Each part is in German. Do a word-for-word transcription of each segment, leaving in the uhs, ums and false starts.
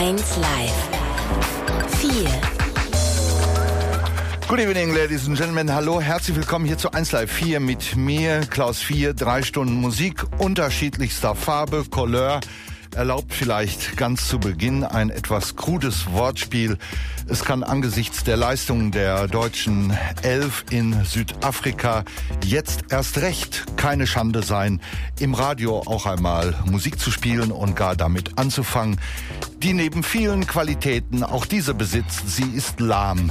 eins Live. vier. Good evening, ladies and gentlemen. Hallo, herzlich willkommen hier zu eins Live vier mit mir, Klaus vier. Drei Stunden Musik unterschiedlichster Farbe, Couleur. Erlaubt vielleicht ganz zu Beginn ein etwas krudes Wortspiel. Es kann angesichts der Leistungen der deutschen Elf in Südafrika jetzt erst recht keine Schande sein, im Radio auch einmal Musik zu spielen und gar damit anzufangen, die neben vielen Qualitäten auch diese besitzt. Sie ist lahm.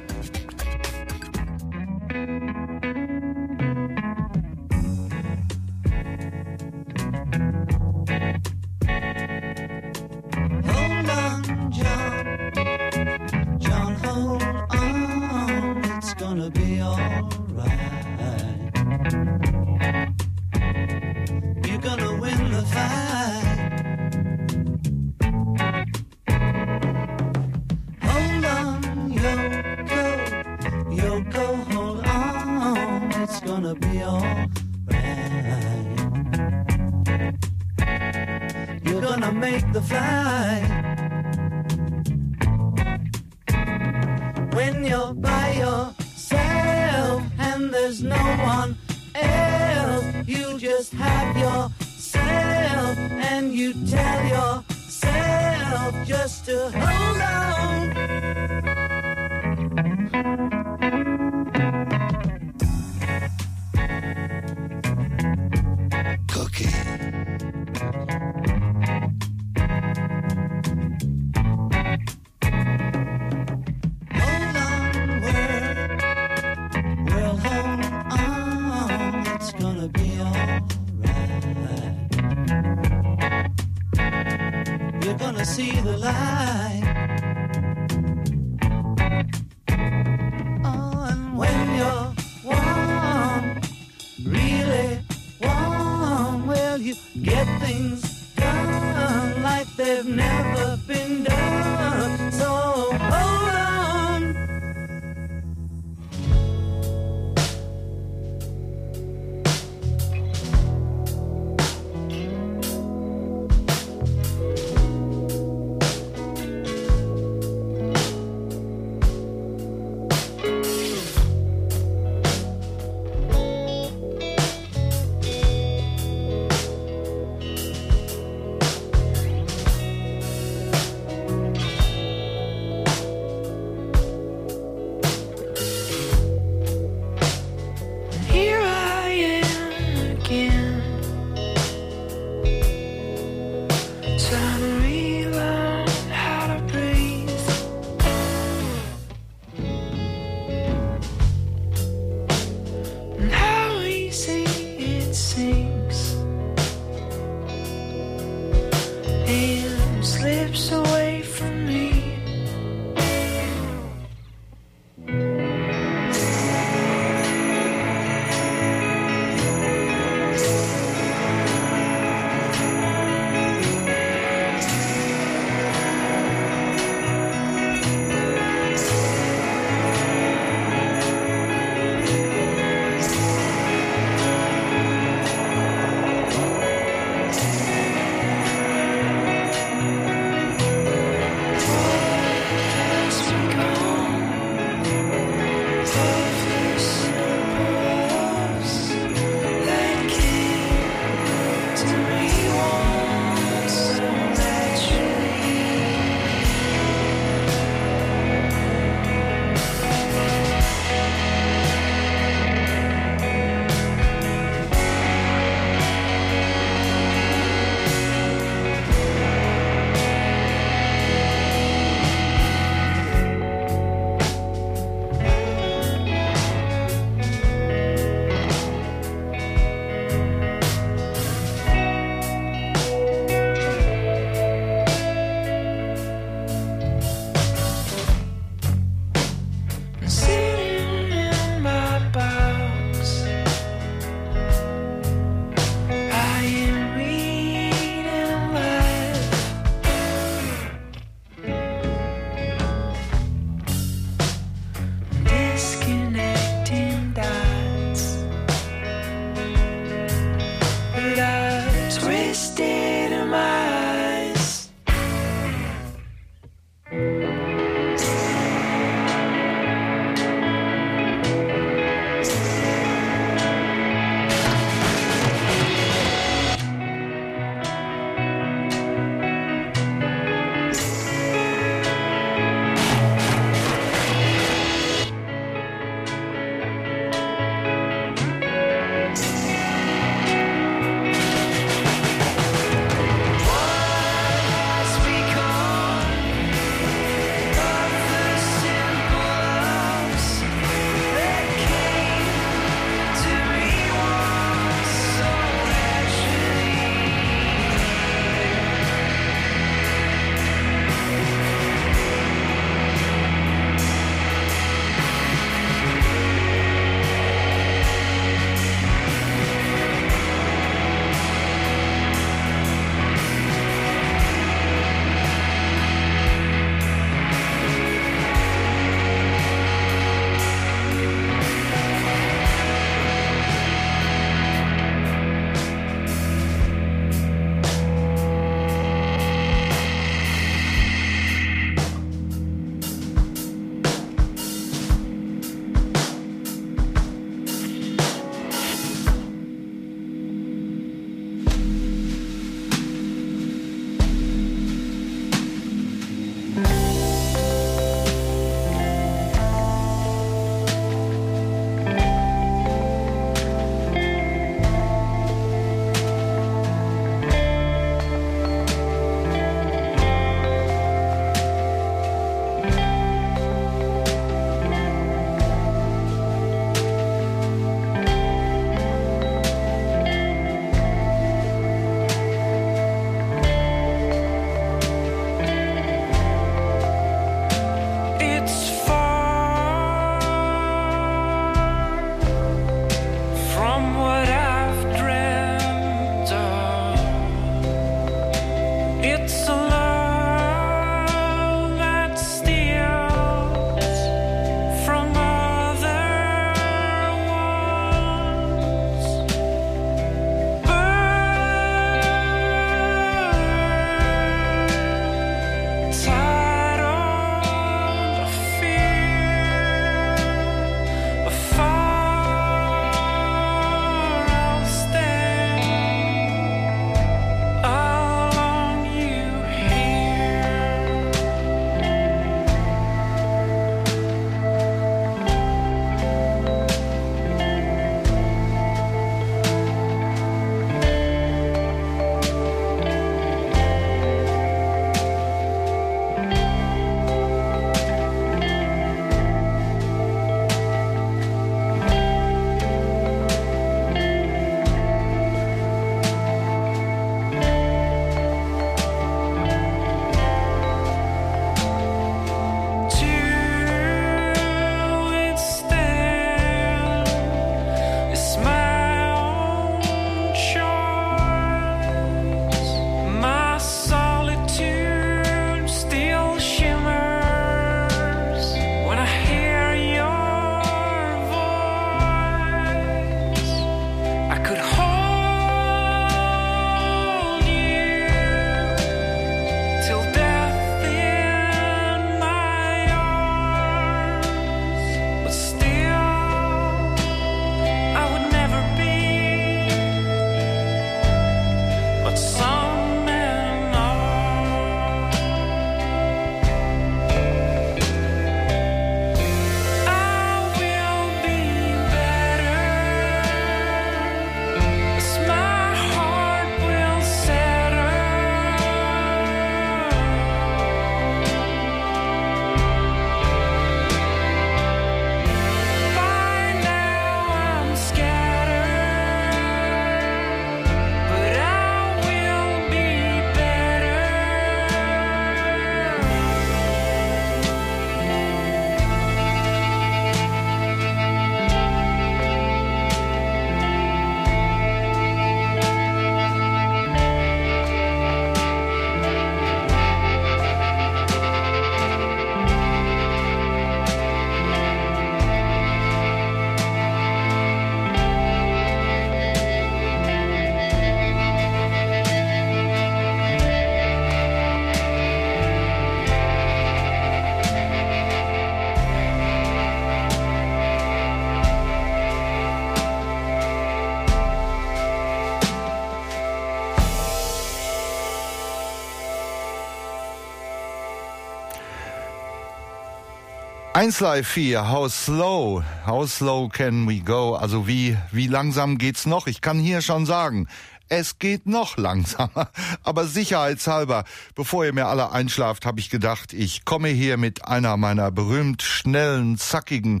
eins Live vier, how slow, how slow can we go? Also wie, wie langsam geht's noch? Ich kann hier schon sagen, es geht noch langsamer, aber sicherheitshalber, bevor ihr mir alle einschlaft, habe ich gedacht, ich komme hier mit einer meiner berühmt schnellen, zackigen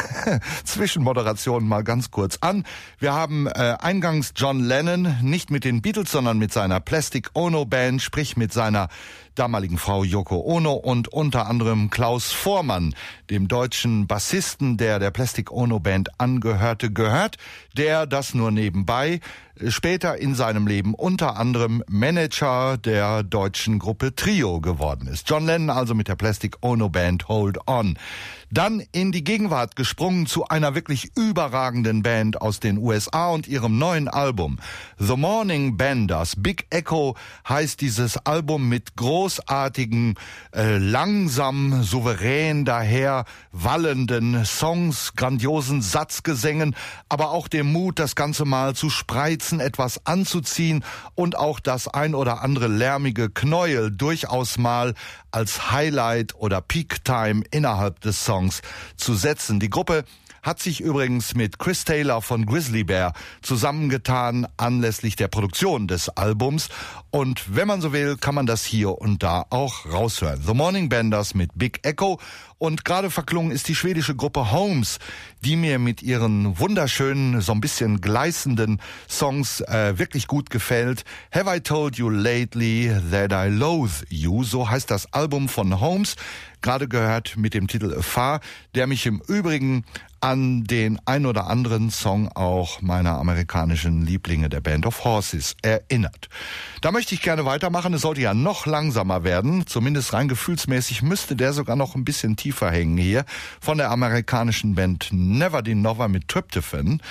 Zwischenmoderationen mal ganz kurz an. Wir haben äh, eingangs John Lennon, nicht mit den Beatles, sondern mit seiner Plastic Ono Band, sprich mit seiner damaligen Frau Yoko Ono und unter anderem Klaus Voormann, dem deutschen Bassisten, der der Plastic Ono Band angehörte, gehört, der das nur nebenbei später in seinem Leben unter anderem Manager der deutschen Gruppe Trio geworden ist. John Lennon also mit der Plastic Ono Band Hold On. Dann in die Gegenwart gesprungen zu einer wirklich überragenden Band aus den U S A und ihrem neuen Album. The Morning Benders. Big Echo heißt dieses Album mit großartigen, äh, langsam, souverän daher wallenden Songs, grandiosen Satzgesängen, aber auch dem Mut, das Ganze mal zu spreizen, etwas anzuziehen und auch das ein oder andere lärmige Knäuel durchaus mal als Highlight oder Peak Time innerhalb des Songs zu setzen. Die Gruppe hat sich übrigens mit Chris Taylor von Grizzly Bear zusammengetan anlässlich der Produktion des Albums. Und wenn man so will, kann man das hier und da auch raushören. The Morning Benders mit Big Echo. Und gerade verklungen ist die schwedische Gruppe Holmes, die mir mit ihren wunderschönen, so ein bisschen gleißenden Songs äh, wirklich gut gefällt. Have I Told You Lately That I Loathe You? So heißt das Album von Holmes. Gerade gehört mit dem Titel Afar, der mich im Übrigen an den ein oder anderen Song auch meiner amerikanischen Lieblinge der Band of Horses erinnert. Da möchte ich gerne weitermachen. Es sollte ja noch langsamer werden. Zumindest rein gefühlsmäßig müsste der sogar noch ein bisschen tiefer hängen hier. Von der amerikanischen Band Never the Nova mit Tryptophan.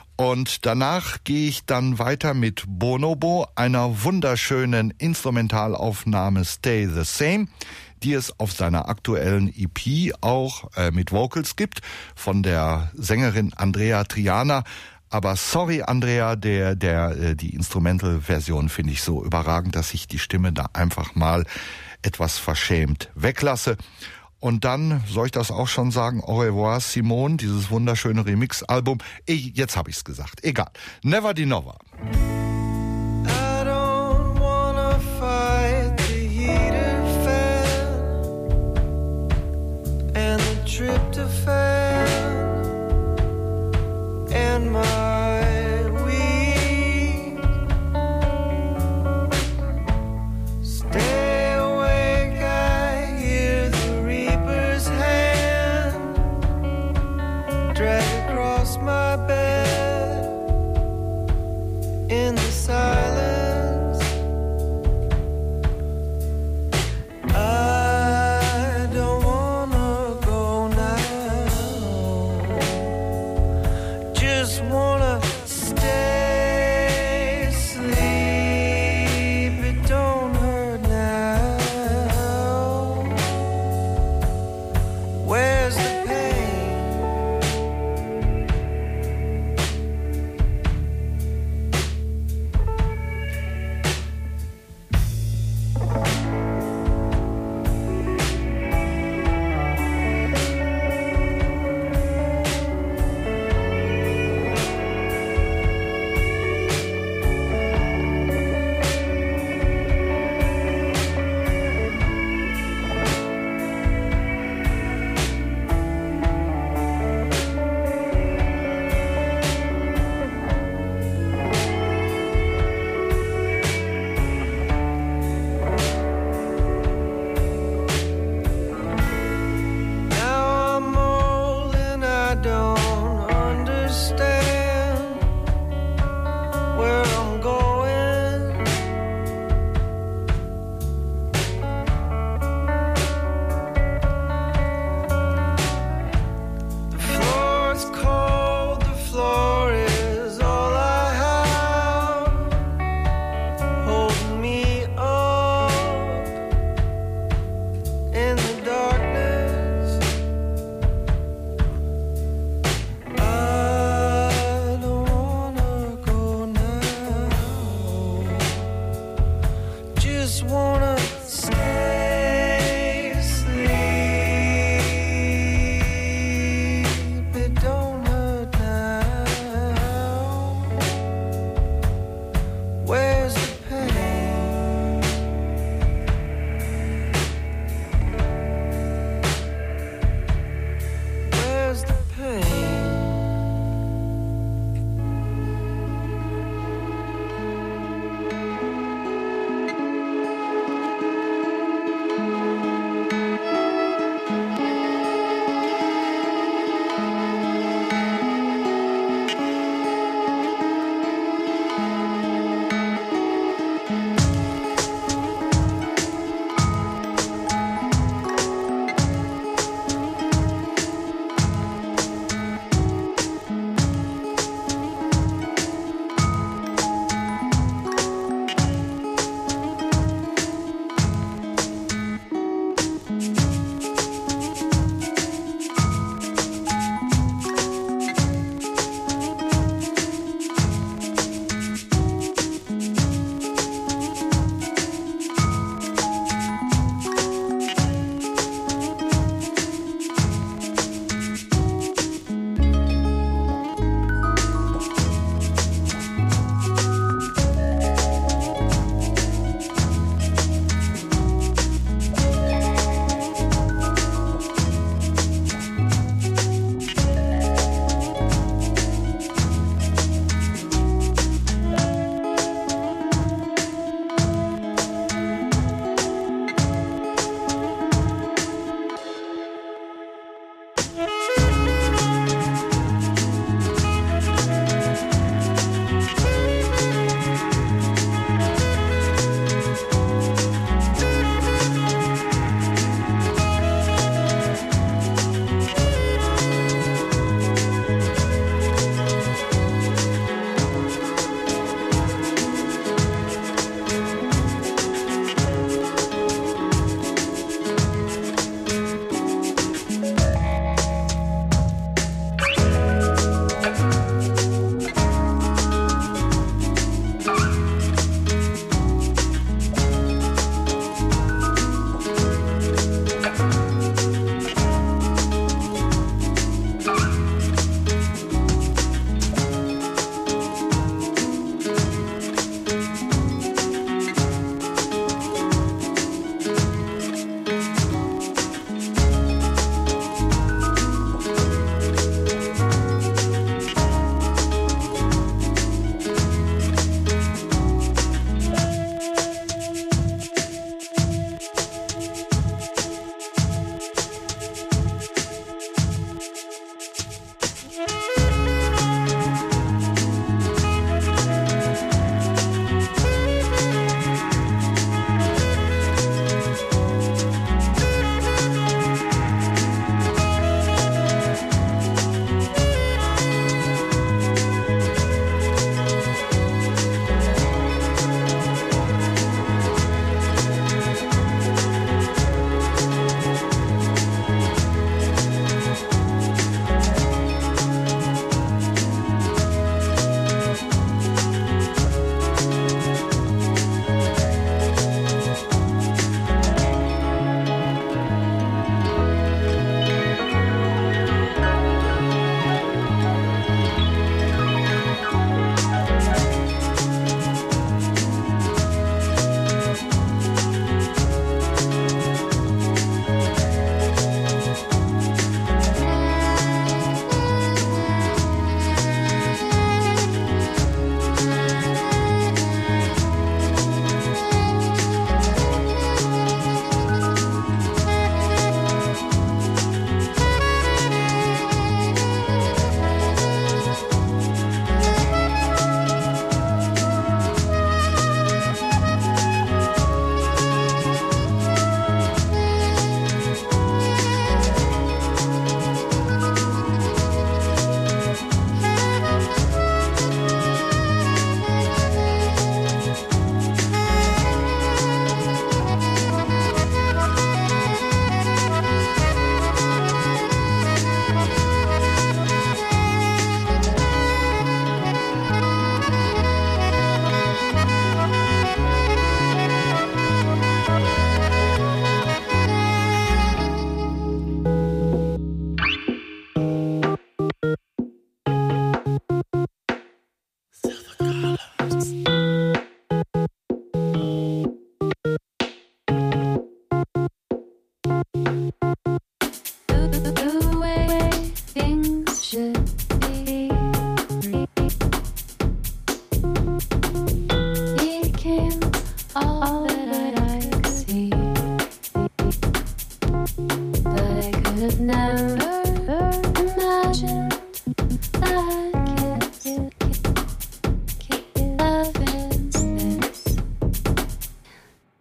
Und danach gehe ich dann weiter mit Bonobo, einer wunderschönen Instrumentalaufnahme Stay the Same, die es auf seiner aktuellen E P auch äh, mit Vocals gibt, von der Sängerin Andrea Triana. Aber sorry, Andrea, der, der, äh, die Instrumental-Version finde ich so überragend, dass ich die Stimme da einfach mal etwas verschämt weglasse. Und dann, soll ich das auch schon sagen, Au revoir Simone, dieses wunderschöne Remix-Album. Ich, jetzt habe ich's gesagt, egal. Never the Nova. I don't wanna fight the heater fan and the tryptophan and my weed. Stay awake, I hear the reaper's hand drag across my bed in the silence. I don't wanna go now, just wanna stay asleep. It don't hurt now. Where's the pain?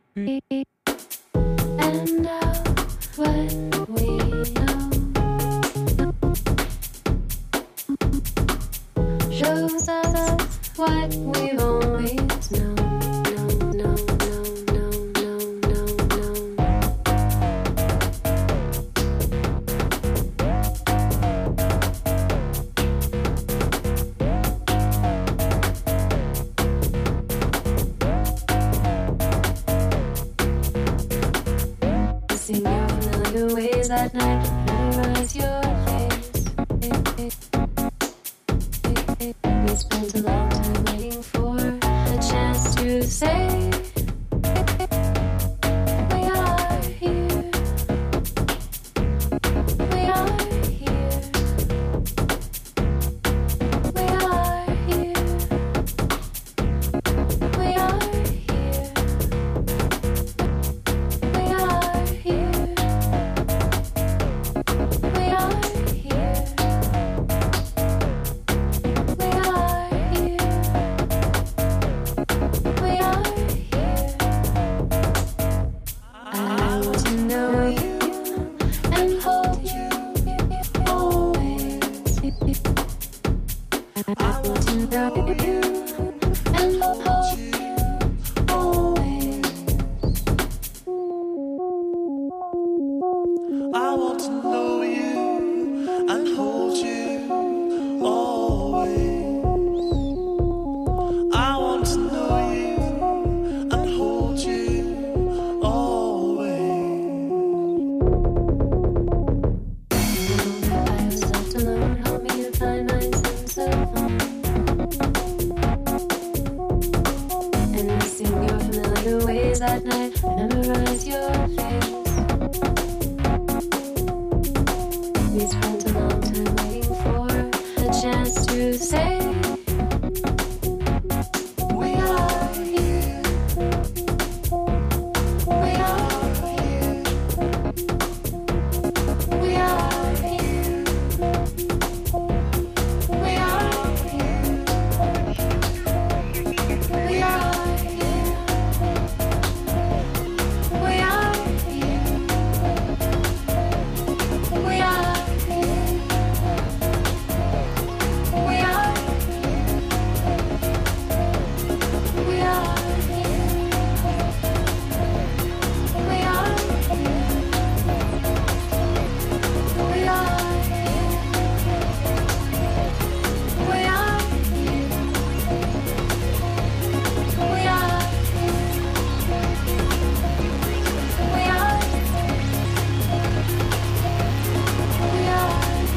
And now when we know shows us what we've always known. No, no, no, no, no, no, sing your familiar ways at night, memorize your face. We spent a long time waiting for a chance to say we are here. We are here. We are here. We are here. We are here. We are here. We are here. We are here. I want to know you and hold you always. I want to know you and hold you always. I want to know you and hold you always. I want to know you and hold you always. I was left alone, help me to find my sense of home. And I sing your familiar ways at night, memorize your face. We spent a long time waiting for a chance to say we are here. We are here. We are here. We are here. We are here. We are here. We are here. We are here. We are here. We are here. We are here. We are here. We are We are We are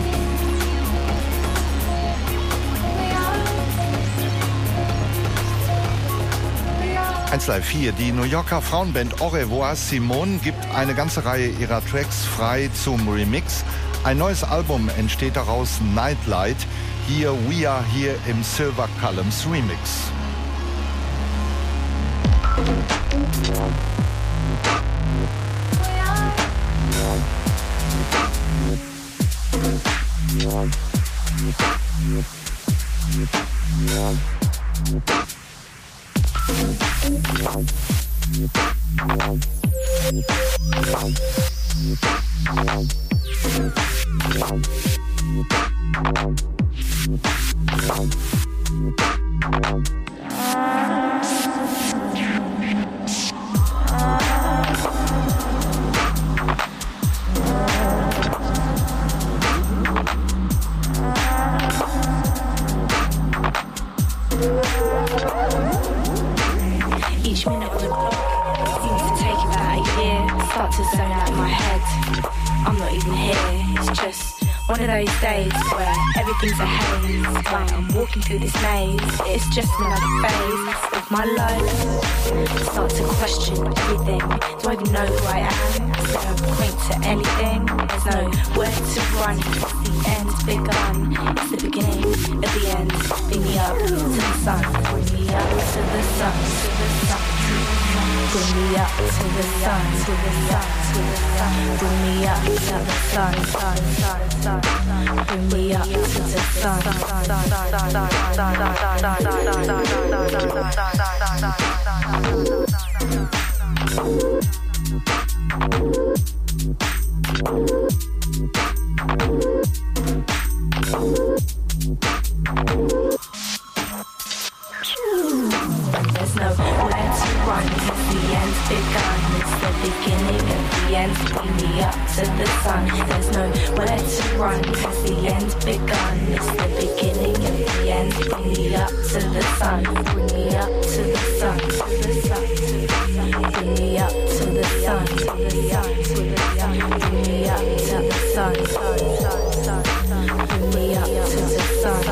We are eins Live vier, die New Yorker Frauenband Au revoir Simone gibt eine ganze Reihe ihrer Tracks frei zum Remix. Ein neues Album entsteht daraus, Nightlight. Hier We Are Here im Silver Columns Remix. Each minute on the clock seems to take about a year. Start to zone out in my head. I'm not even here. It's just one of those days where everything's a haze. While I'm walking through this maze, it's just another phase of my life. Start to question everything. Do I even know who I am? Is there a point to anything? There's no where to run. It's the end begun. It's the beginning of the end. Bring me up to the sun. Bring me up to the sun. To the sun. Bring me up to the sun. To the sun. To the sun. Bring me up to the sun. Sun. Sun. Sun. Bring me up to the sun. Sun. Sun. Sun. Sun. Sun. Sun. Sun. Sun. There's nowhere to run, cause the end's begun. It's the beginning of the end. Bring me up to the sun. There's nowhere to run, cause the end's begun. It's the beginning of the end. Bring me up to the sun. Bring me up to the sun. To the sun. Bring me up to the sun. To the sun. To the sun. Bring me up to the sun. Bring me up to the sun.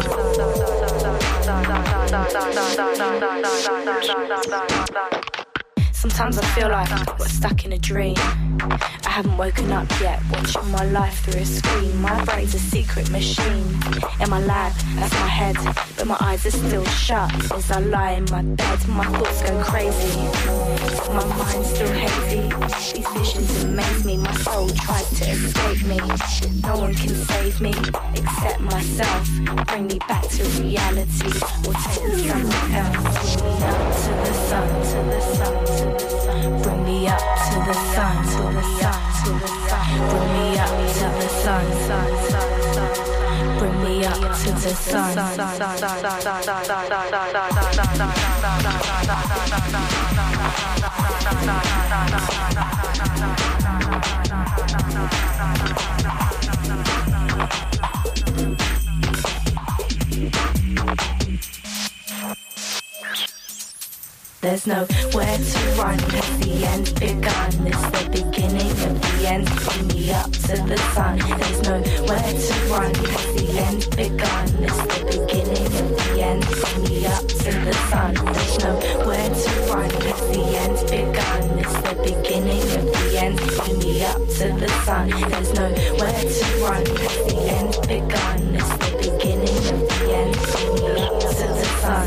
Sometimes I feel like I got stuck in a dream. I haven't woken up yet, watching my life through a screen. My brain's a secret machine. In my lab, that's my head, but my eyes are still shut as I lie in my bed. My thoughts go crazy, my mind's still hazy. These visions amaze me, my soul tries to escape me. No one can save me, except myself. Bring me back to reality, or take me somewhere else. Bring me up to the sun, to the sun, to the sun. Bring me up to the sun, to the sun, to the sun. Bring me up to the sun, sun, sun, sun. Bring me up to the sun, sun, sun, There's nowhere to run, cause the end's begun. It's the beginning of the end. Bring me up to the sun. There's nowhere to run, cause the end's begun. It's the beginning of the end. Bring me up to the sun. There's nowhere to run, cause the end's begun. It's the beginning of the end. Bring me up to the sun. There's nowhere to run, cause the end's begun. It's the beginning of the end. Bring me up to the sun.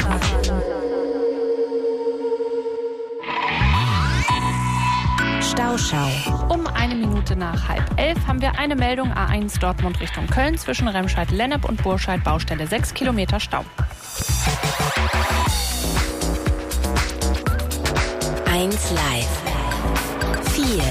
Stauschau. Um eine Minute nach halb elf haben wir eine Meldung A eins Dortmund Richtung Köln zwischen Remscheid-Lennep und Burscheid, Baustelle sechs Kilometer Stau. eins Live. vier.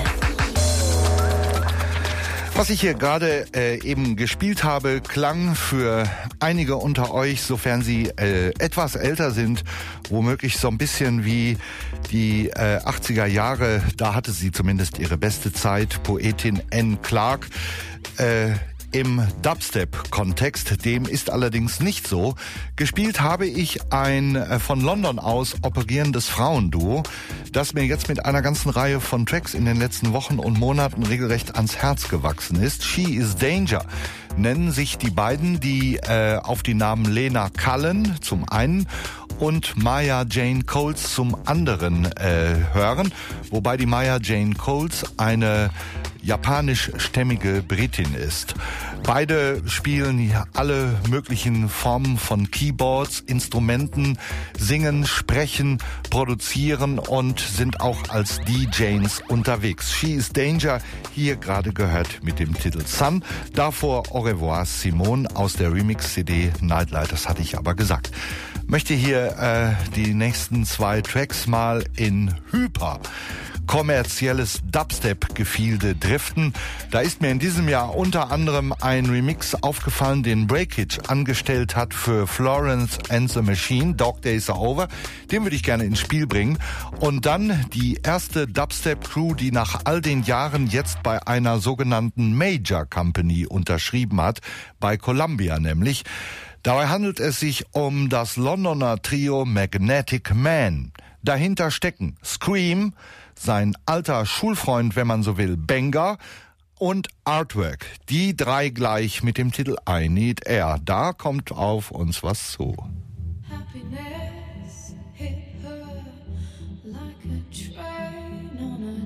Was ich hier gerade äh, eben gespielt habe, klang für einige unter euch, sofern sie äh, etwas älter sind, womöglich so ein bisschen wie die äh, achtziger Jahre. Da hatte sie zumindest ihre beste Zeit, Poetin Anne Clark. Äh, Im Dubstep-Kontext, dem ist allerdings nicht so. Gespielt habe ich ein äh, von London aus operierendes Frauenduo, das mir jetzt mit einer ganzen Reihe von Tracks in den letzten Wochen und Monaten regelrecht ans Herz gewachsen ist. She is Danger nennen sich die beiden, die äh, auf die Namen Lena Cullen zum einen und Maya Jane Coles zum anderen äh, hören, wobei die Maya Jane Coles eine japanischstämmige Britin ist. Beide spielen alle möglichen Formen von Keyboards, Instrumenten, singen, sprechen, produzieren und sind auch als D Js unterwegs. She is Danger, hier gerade gehört mit dem Titel Sun. Davor Au revoir Simone aus der Remix-C D Nightlight, das hatte ich aber gesagt. Möchte hier äh, die nächsten zwei Tracks mal in Hyper kommerzielles Dubstep-Gefilde driften. Da ist mir in diesem Jahr unter anderem ein Remix aufgefallen, den Breakage angestellt hat für Florence and the Machine, Dog Days Are Over. Den würde ich gerne ins Spiel bringen. Und dann die erste Dubstep-Crew, die nach all den Jahren jetzt bei einer sogenannten Major Company unterschrieben hat, bei Columbia nämlich. Dabei handelt es sich um das Londoner Trio Magnetic Man. Dahinter stecken Scream, sein alter Schulfreund, wenn man so will, Benga und Artwork. Die drei gleich mit dem Titel I Need Air. Da kommt auf uns was zu. Happiness hit her like a train on a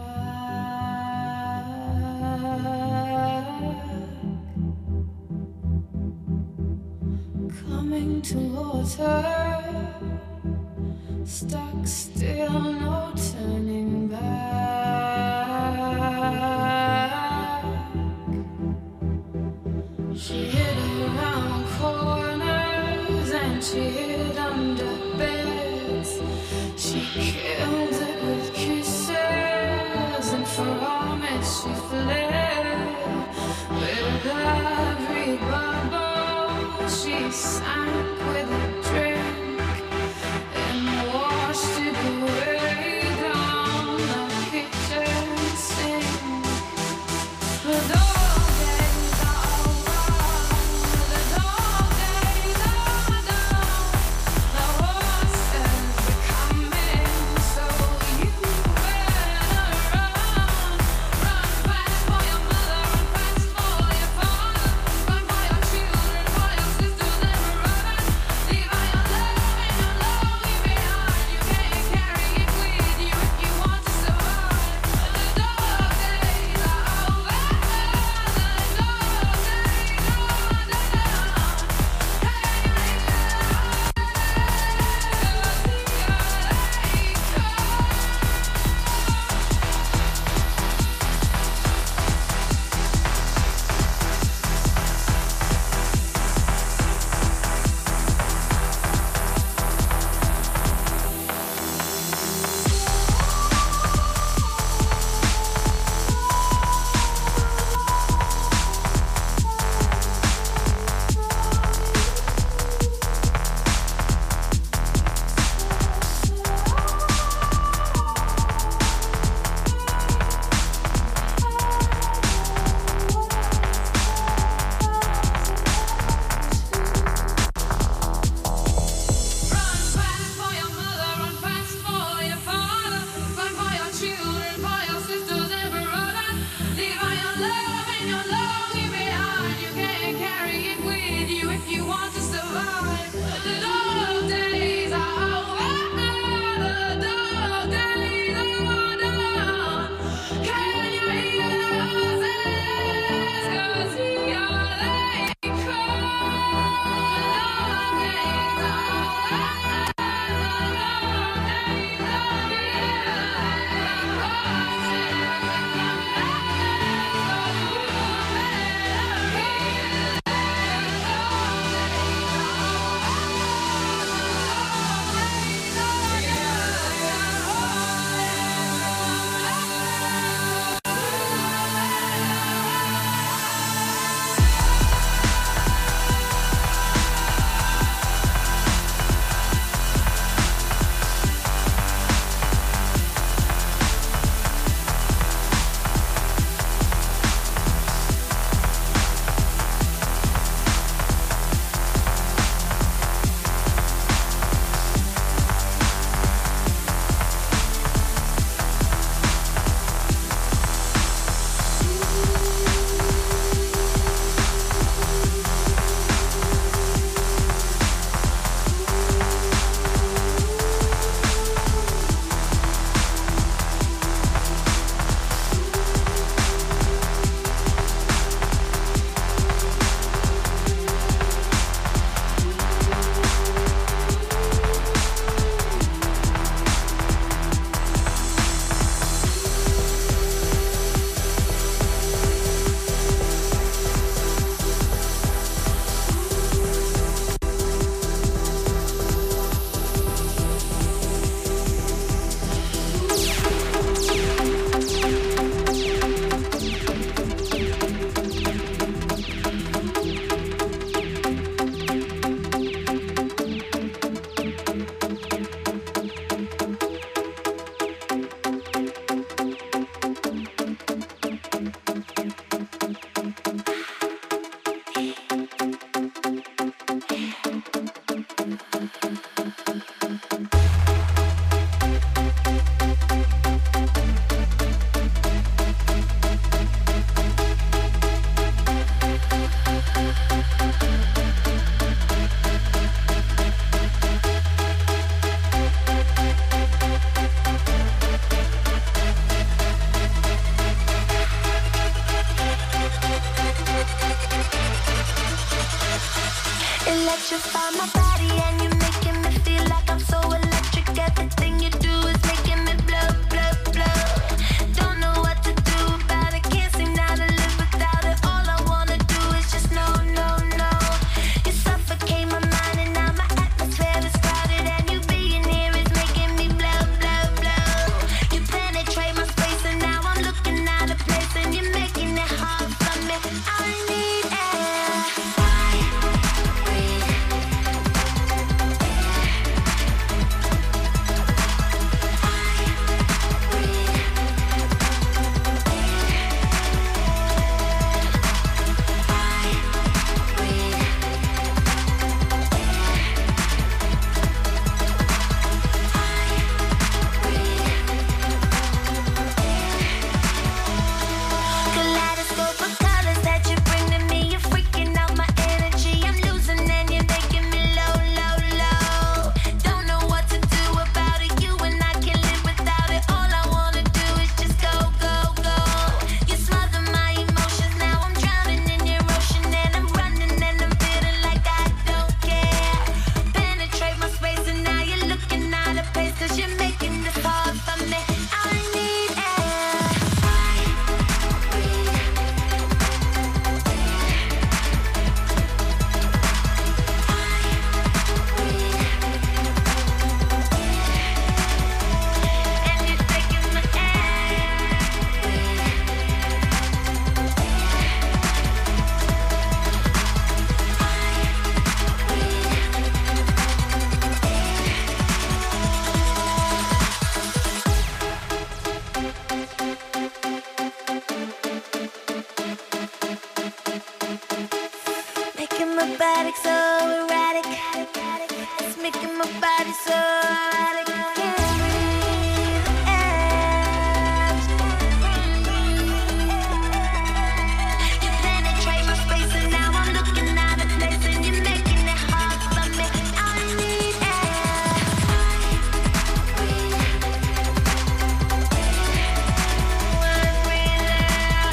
track, coming towards her. Stuck still, no turning back. She hid around corners and she hid under beds. She killed it with kisses and from it she fled. With every bubble she sank with a drink in water. electrify my body and you're making me feel like I'm so electric. Everything you do is making me blow, blow, blow. Don't know what to do about it, can't seem now to live without it. All I wanna do is just know, no, no. You suffocate my mind and now my atmosphere is crowded, and you being here is making me blow, blow, blow. You penetrate my space and now I'm looking out of place, and you're making it hard for me. I need air. I breathe kaleidoscope of colors that you bring to me. You're freaking out my energy. I'm losing and you're making me low, low, low. Don't know what to do about it. You and I can't live without it. All I wanna do is just go, go, go. You smother my emotions. Now I'm drowning in your ocean, and I'm running and I'm feeling like I don't care. Penetrate my space and now you're looking out of place, 'cause you're making this hard for me. I need air. And you're taking my making my body so erratic. It's making my body so erratic. Can't breathe. You penetrate my space and now I'm looking out of place, and you're making it hard for me. I need air. Wanna breathe air.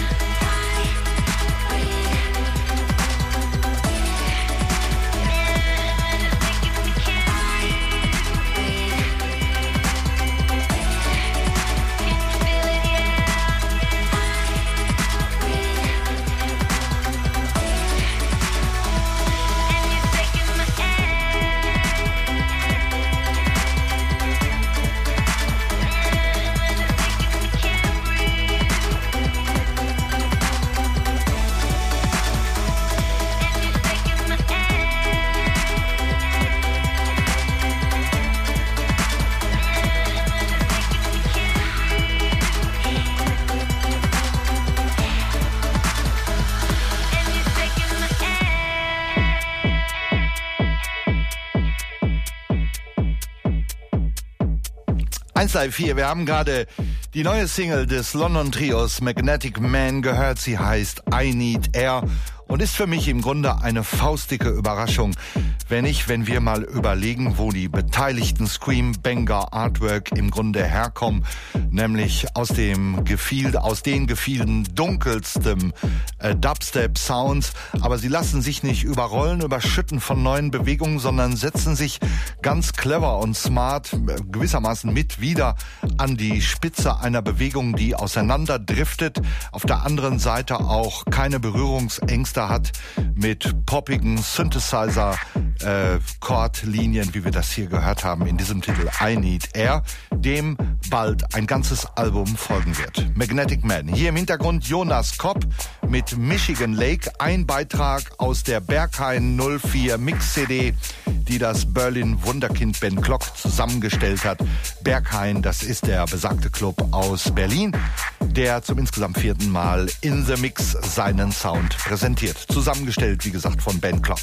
eins Live vier, wir haben gerade die neue Single des London-Trios Magnetic Man gehört. Sie heißt I Need Air und ist für mich im Grunde eine faustdicke Überraschung, wenn ich, wenn wir mal überlegen, wo die beteiligten Scream-Banger-Artwork im Grunde herkommen, nämlich aus dem Gefiel, aus den Gefilden dunkelsten äh, Dubstep-Sounds, aber sie lassen sich nicht überrollen, überschütten von neuen Bewegungen, sondern setzen sich ganz clever und smart äh, gewissermaßen mit wieder an die Spitze einer Bewegung, die auseinanderdriftet, auf der anderen Seite auch keine Berührungsängste hat mit poppigen Synthesizer äh, Chordlinien, wie wir das hier gehört haben in diesem Titel I Need Air, dem bald ein ganzes Album folgen wird. Magnetic Man. Hier im Hintergrund Jonas Kopp mit Michigan Lake, ein Beitrag aus der Berghain null vier Mix-C D, die das Berlin Wunderkind Ben Klock zusammengestellt hat. Berghain, das ist der besagte Club aus Berlin, der zum insgesamt vierten Mal in The Mix seinen Sound präsentiert. Zusammengestellt, wie gesagt, von Ben Klock.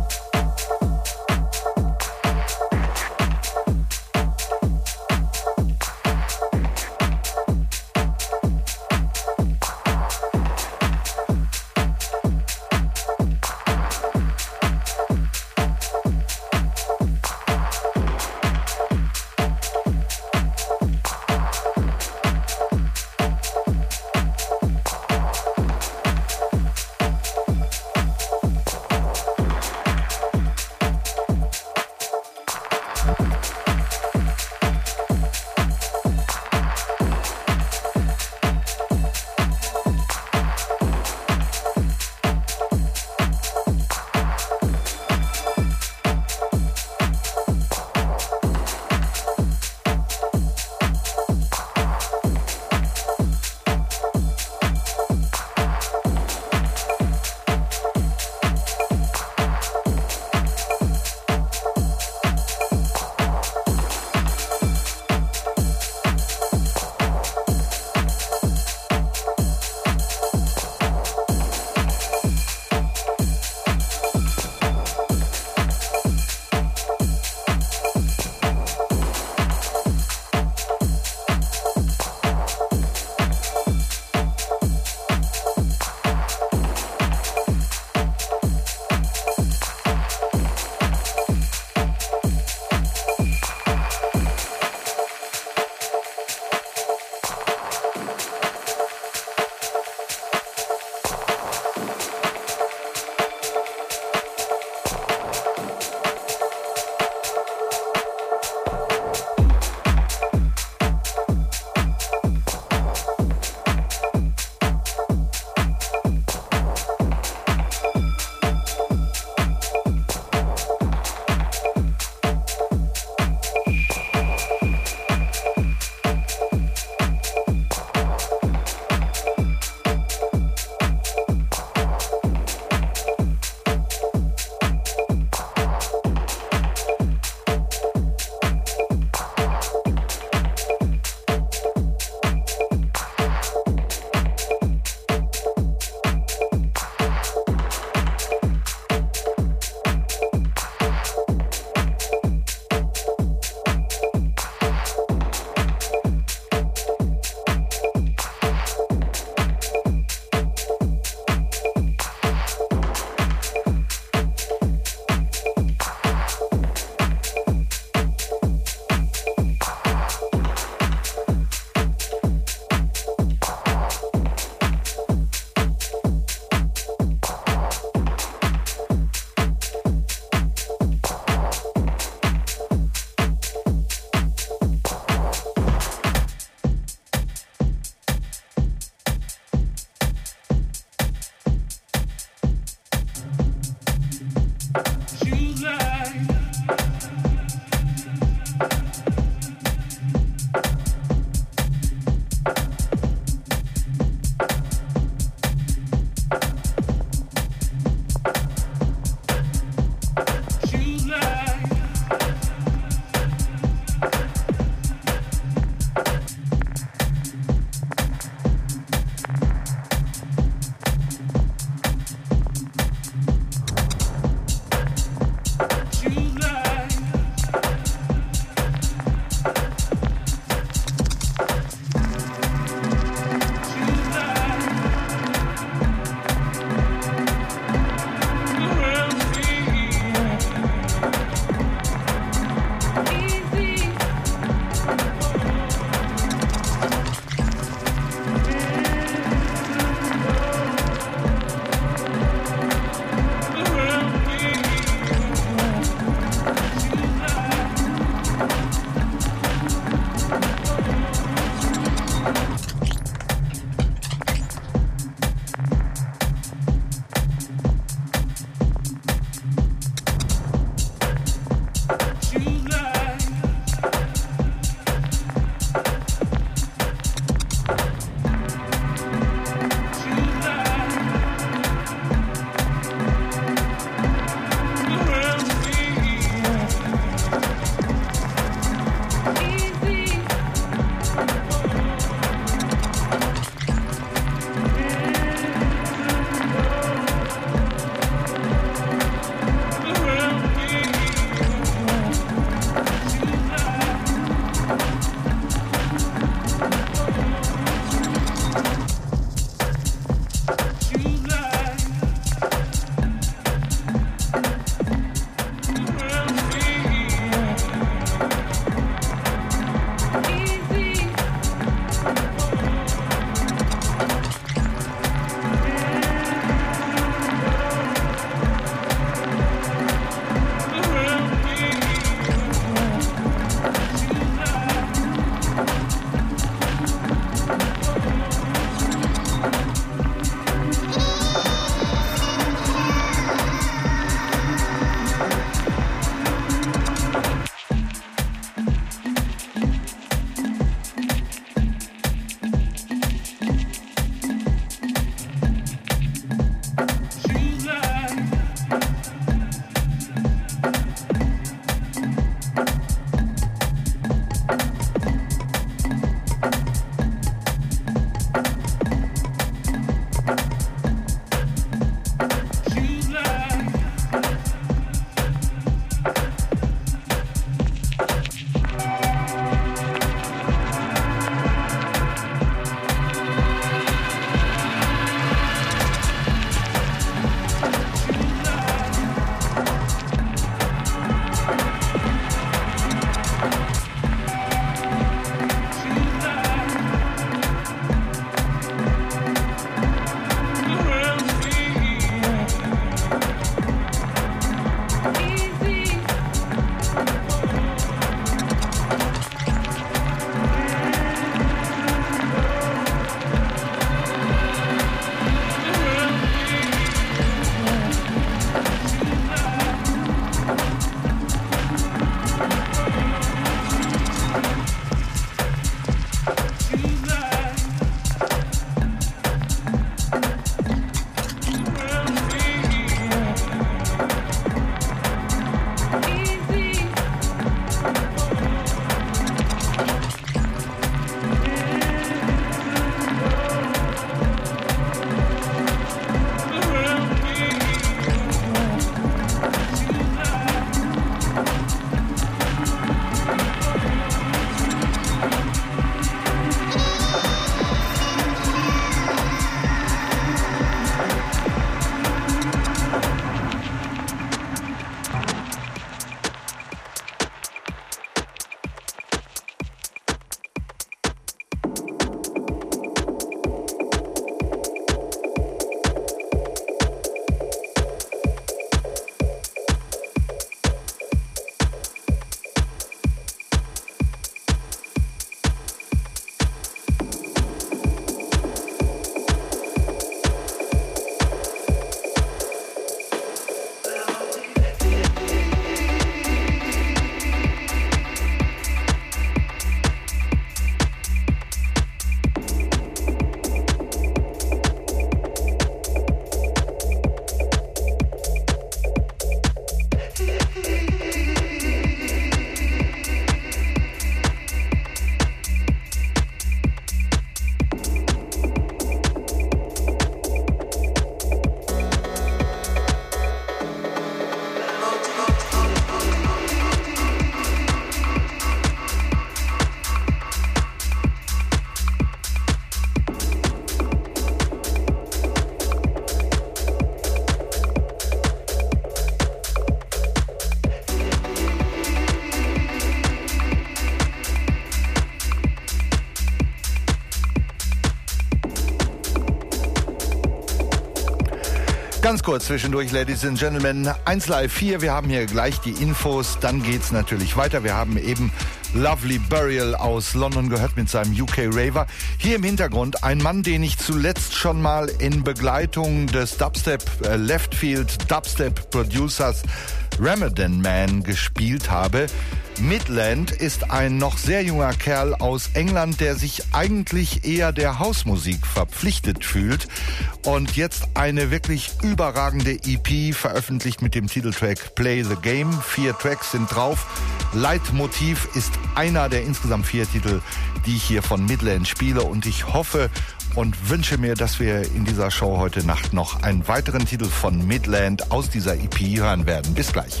Ganz kurz zwischendurch, Ladies and Gentlemen, eins Live vier, wir haben hier gleich die Infos, dann geht's natürlich weiter. Wir haben eben Lovely Burial aus London gehört mit seinem U K Raver. Hier im Hintergrund ein Mann, den ich zuletzt schon mal in Begleitung des Dubstep äh, Leftfield Dubstep Producers Ramadan Man gespielt habe. Midland ist ein noch sehr junger Kerl aus England, der sich eigentlich eher der Hausmusik verpflichtet fühlt und jetzt eine wirklich überragende E P veröffentlicht mit dem Titeltrack Play the Game. Vier Tracks sind drauf. Leitmotiv ist einer der insgesamt vier Titel, die ich hier von Midland spiele, und ich hoffe und wünsche mir, dass wir in dieser Show heute Nacht noch einen weiteren Titel von Midland aus dieser E P hören werden. Bis gleich.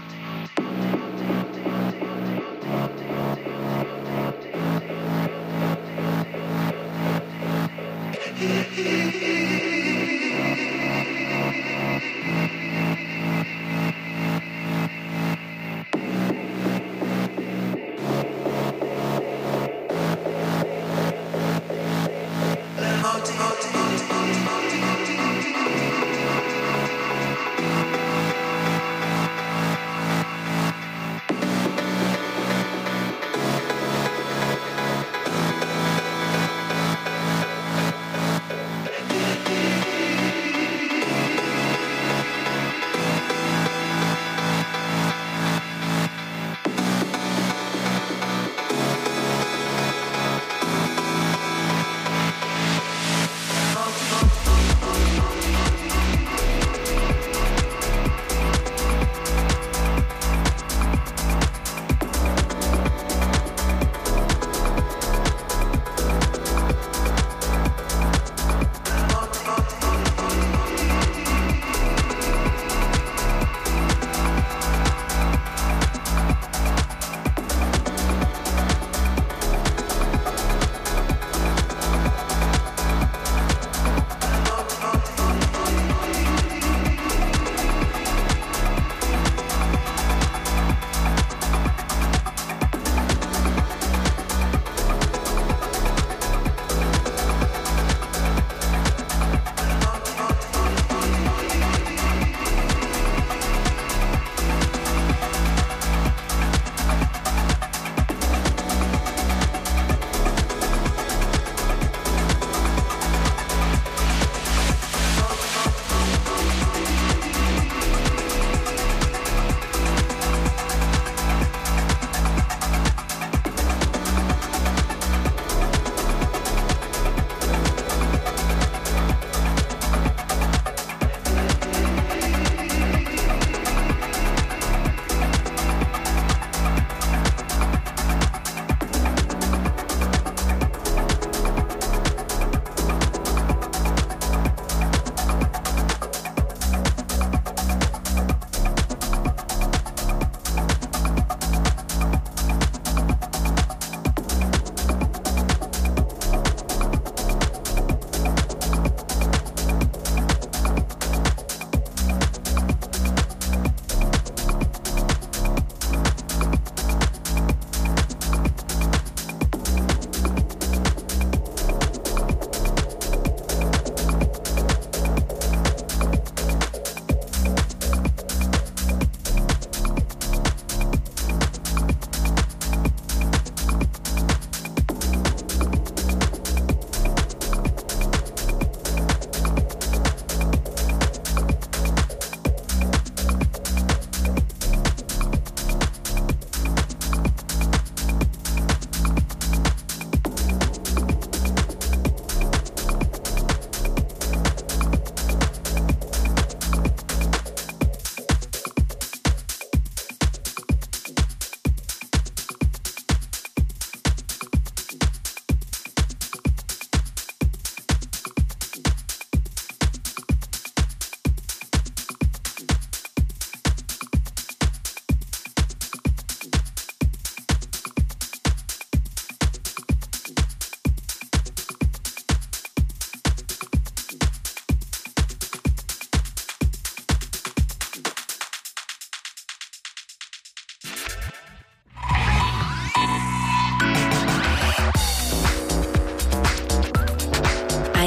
Thank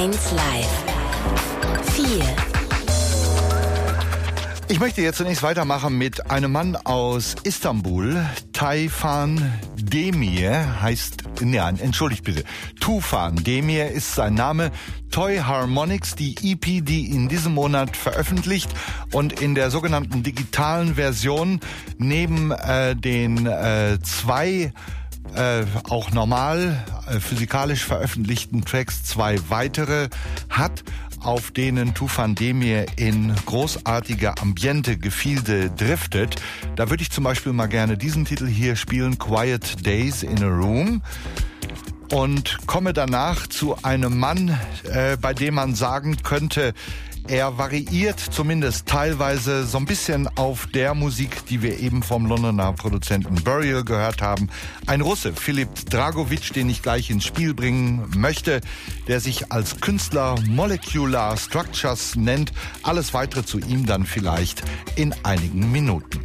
eins Live. vier. Ich möchte jetzt zunächst weitermachen mit einem Mann aus Istanbul. Tayfan Demir heißt, nein, entschuldigt bitte. Tufan Demir ist sein Name. Toy Harmonics, die E P, die in diesem Monat veröffentlicht und in der sogenannten digitalen Version neben äh, den äh, zwei Äh, auch normal äh, physikalisch veröffentlichten Tracks zwei weitere hat, auf denen Tufan Demir in großartige Ambiente, Gefilde driftet. Da würde ich zum Beispiel mal gerne diesen Titel hier spielen, Quiet Days in a Room. Und komme danach zu einem Mann, äh, bei dem man sagen könnte, er variiert zumindest teilweise so ein bisschen auf der Musik, die wir eben vom Londoner Produzenten Burial gehört haben. Ein Russe, Filip Dragovic, den ich gleich ins Spiel bringen möchte, der sich als Künstler Molecular Structures nennt. Alles weitere zu ihm dann vielleicht in einigen Minuten.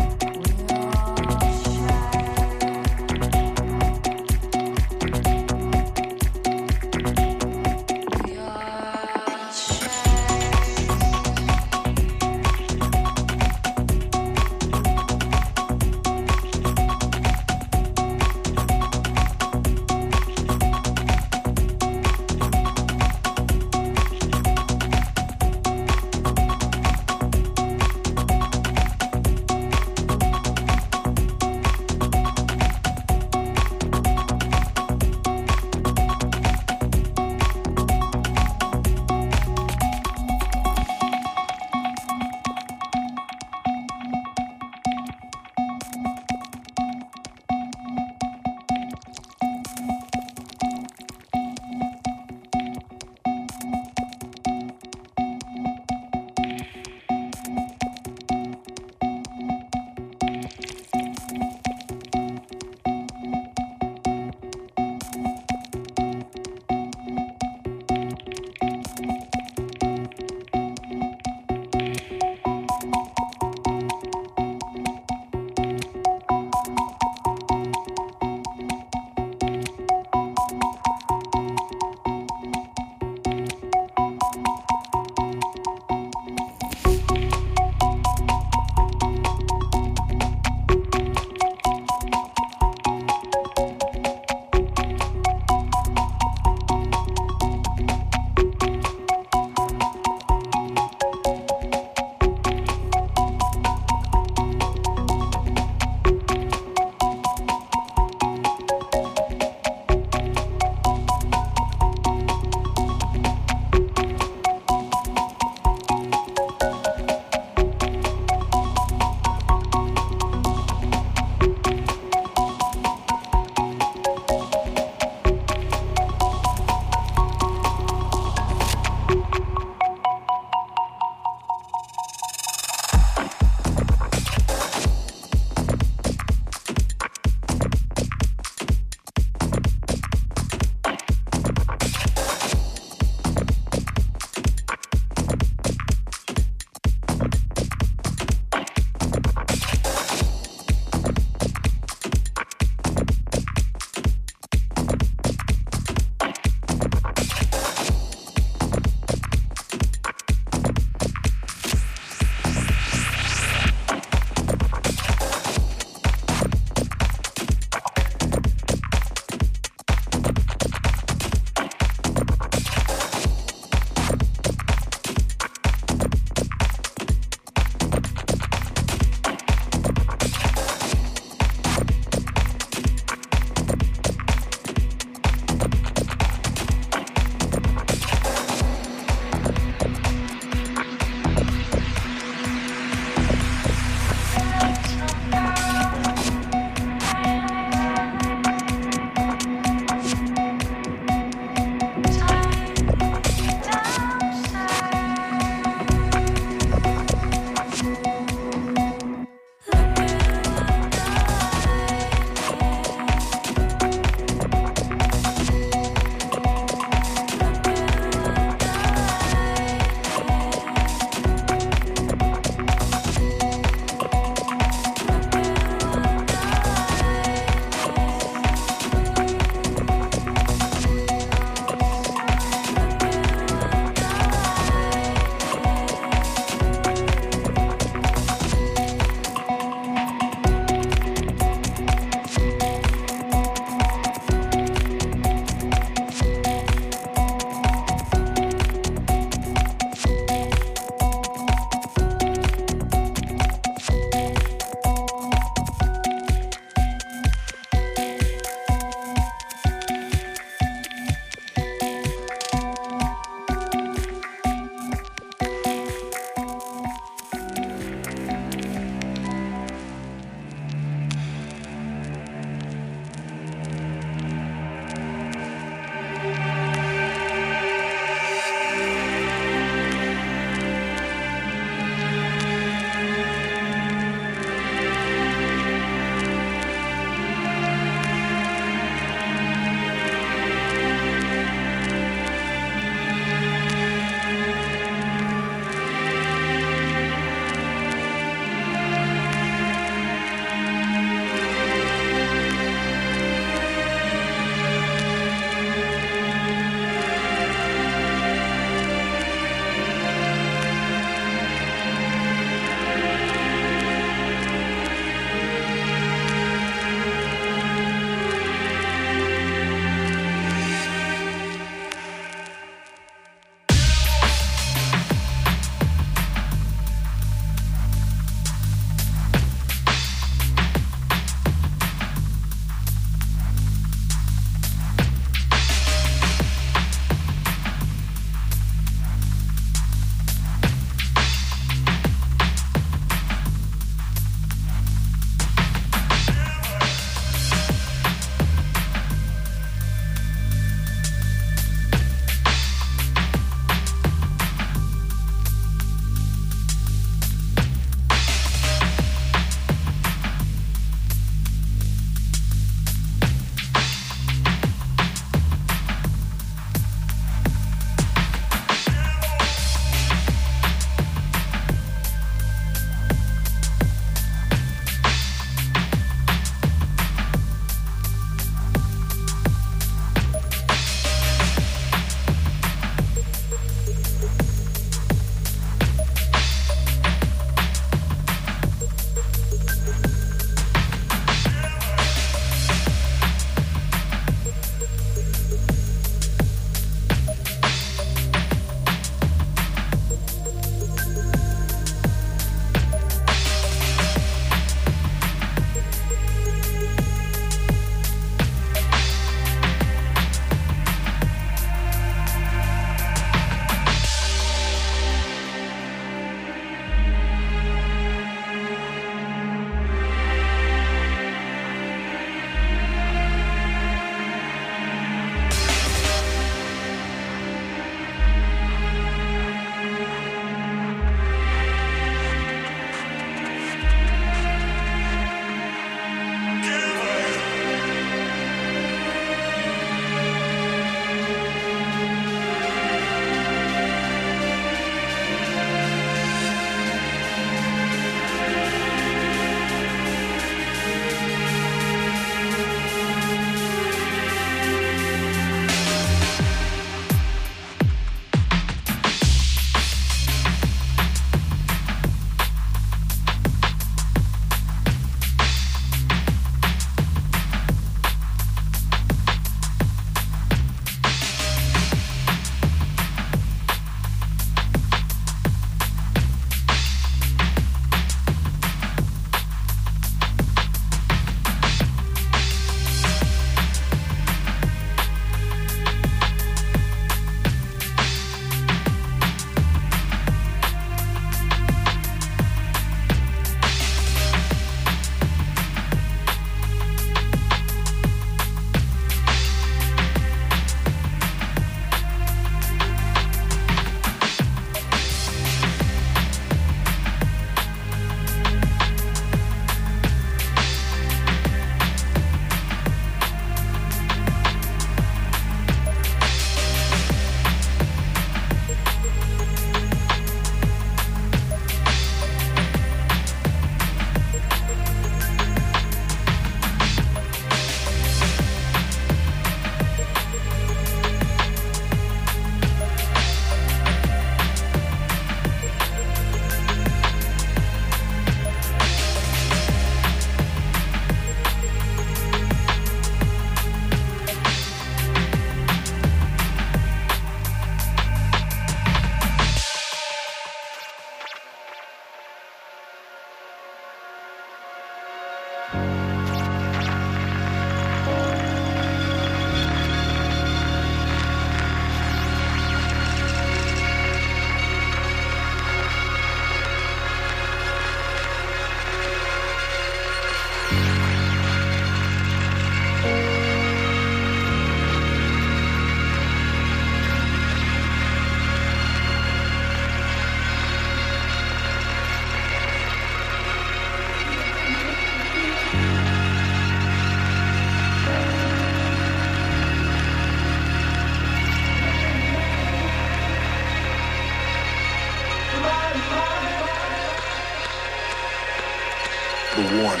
The Warning.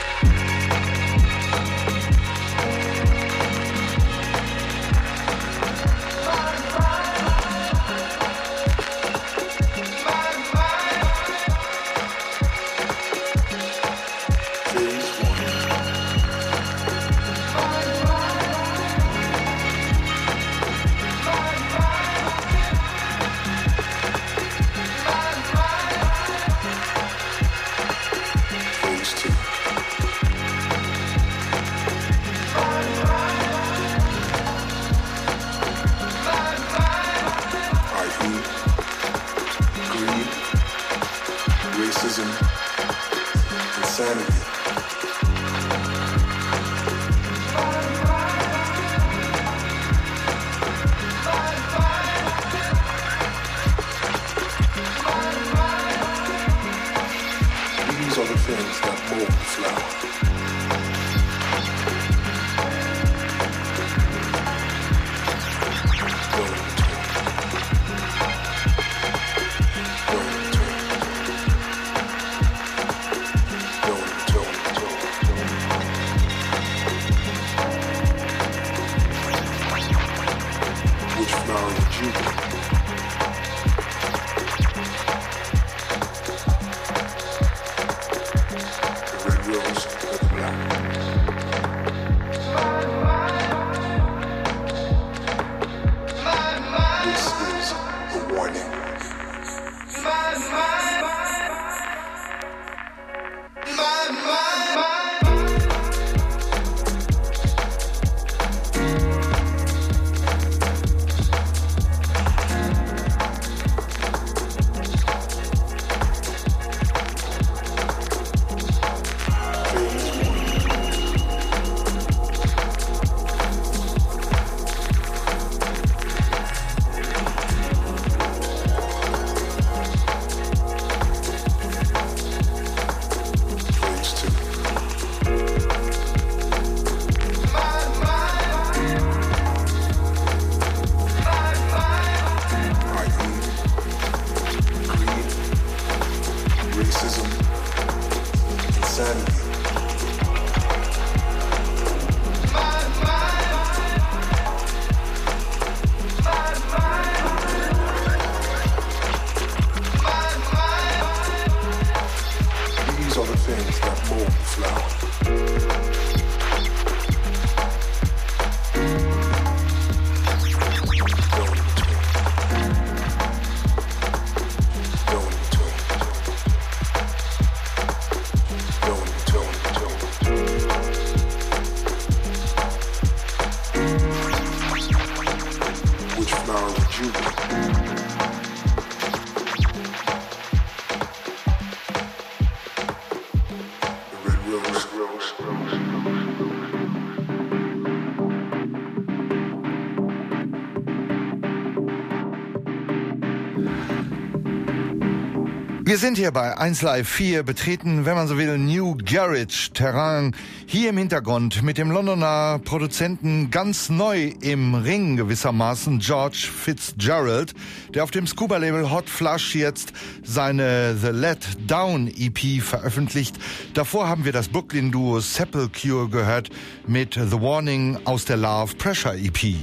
Wir sind hier bei eins Live vier, betreten, wenn man so will, New Garage Terrain. Hier im Hintergrund mit dem Londoner Produzenten ganz neu im Ring gewissermaßen, George Fitzgerald, der auf dem Scuba-Label Hot Flush jetzt seine The Let Down E P veröffentlicht. Davor haben wir das Brooklyn-Duo Sepulcure gehört mit The Warning aus der Love Pressure E P.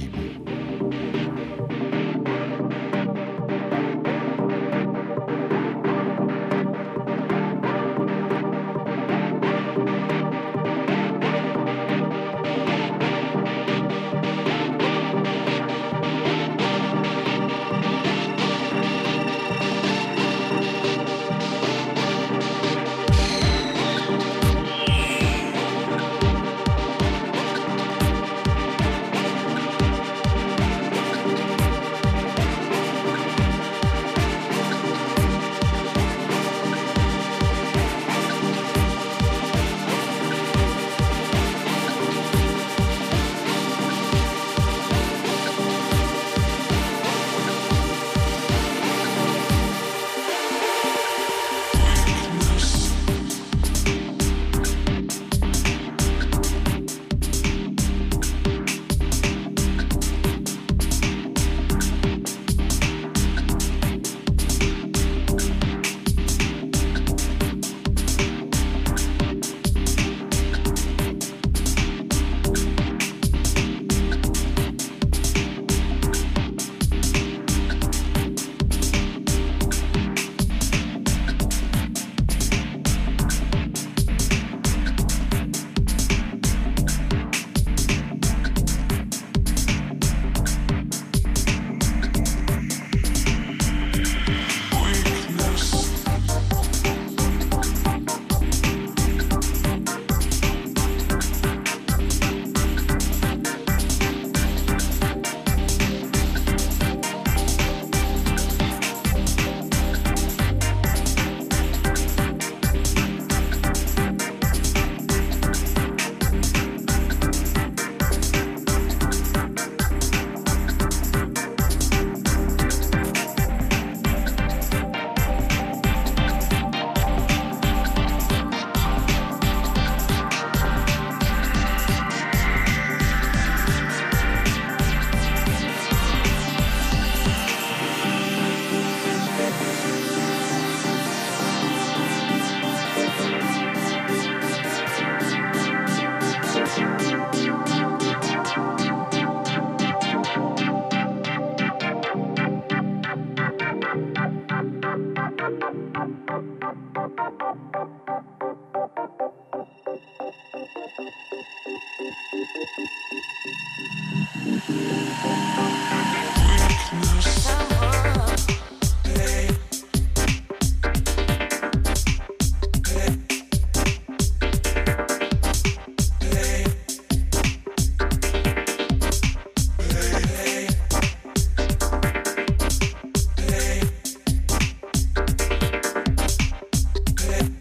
Hey.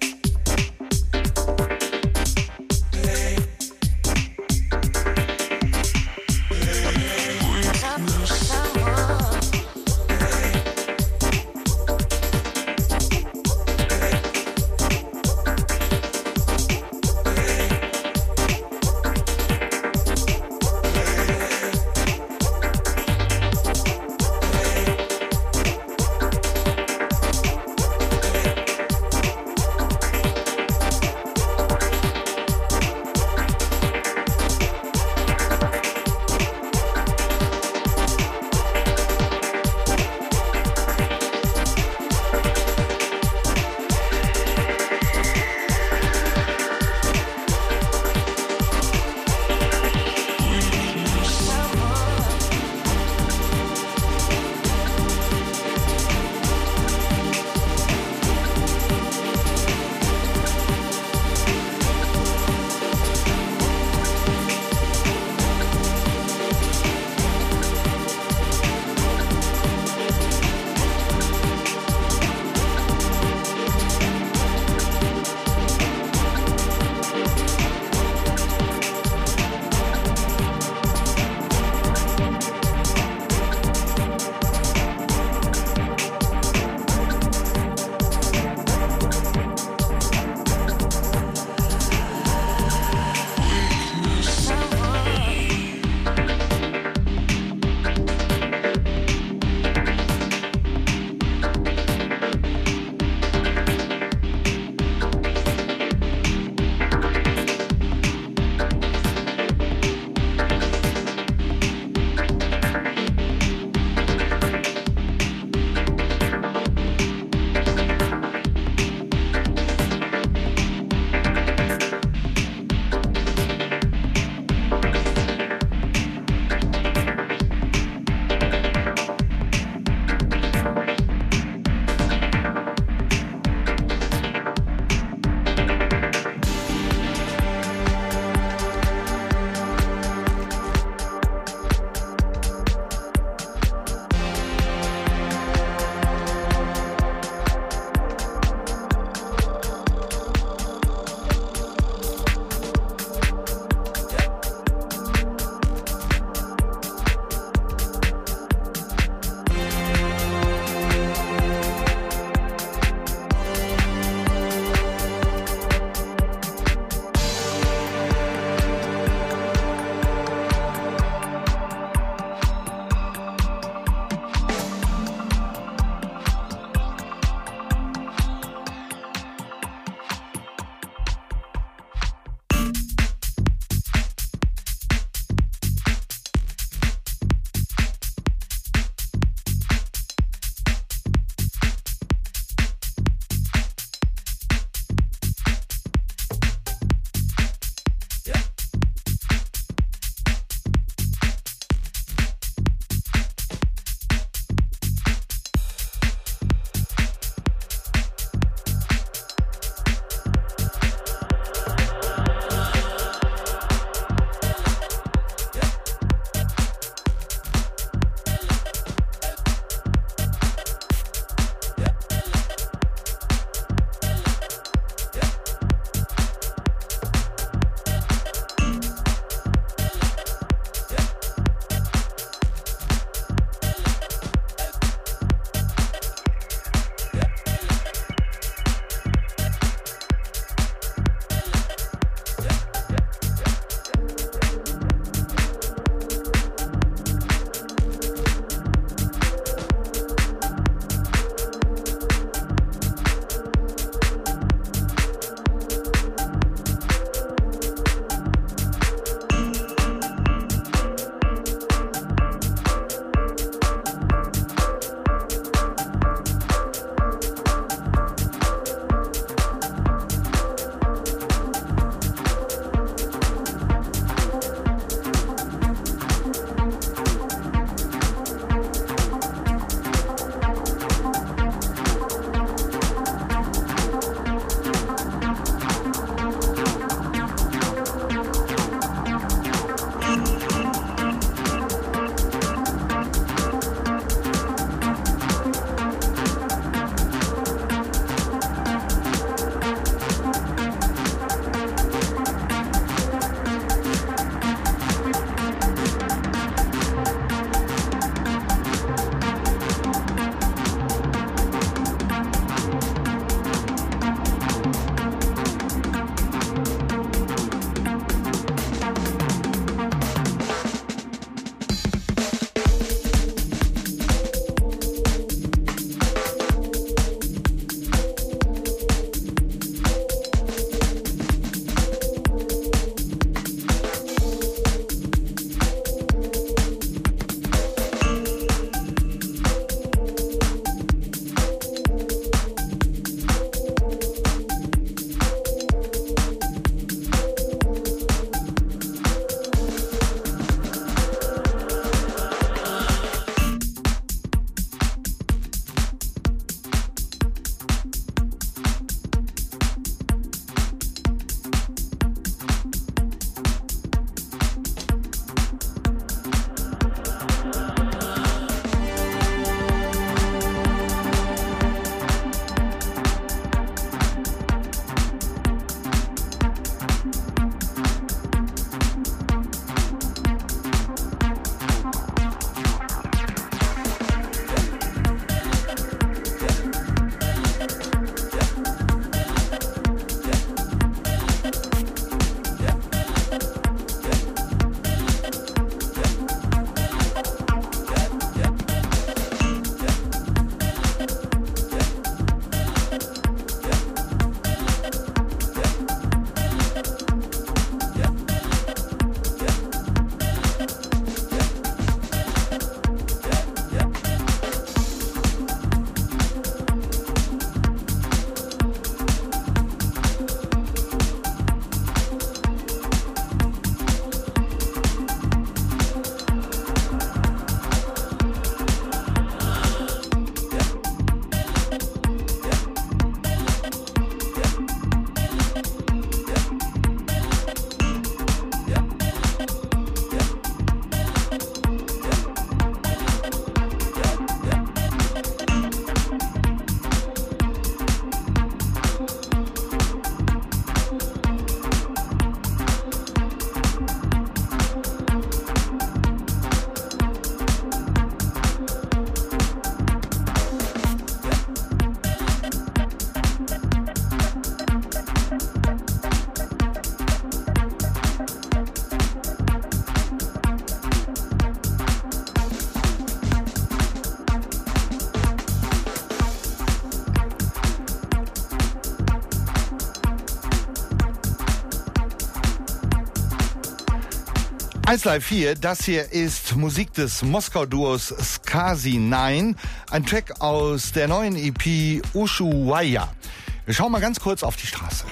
eins Live vier, das hier ist Musik des Moskau-Duos Skazi neun, ein Track aus der neuen E P Ushuaia. Wir schauen mal ganz kurz auf die Straße.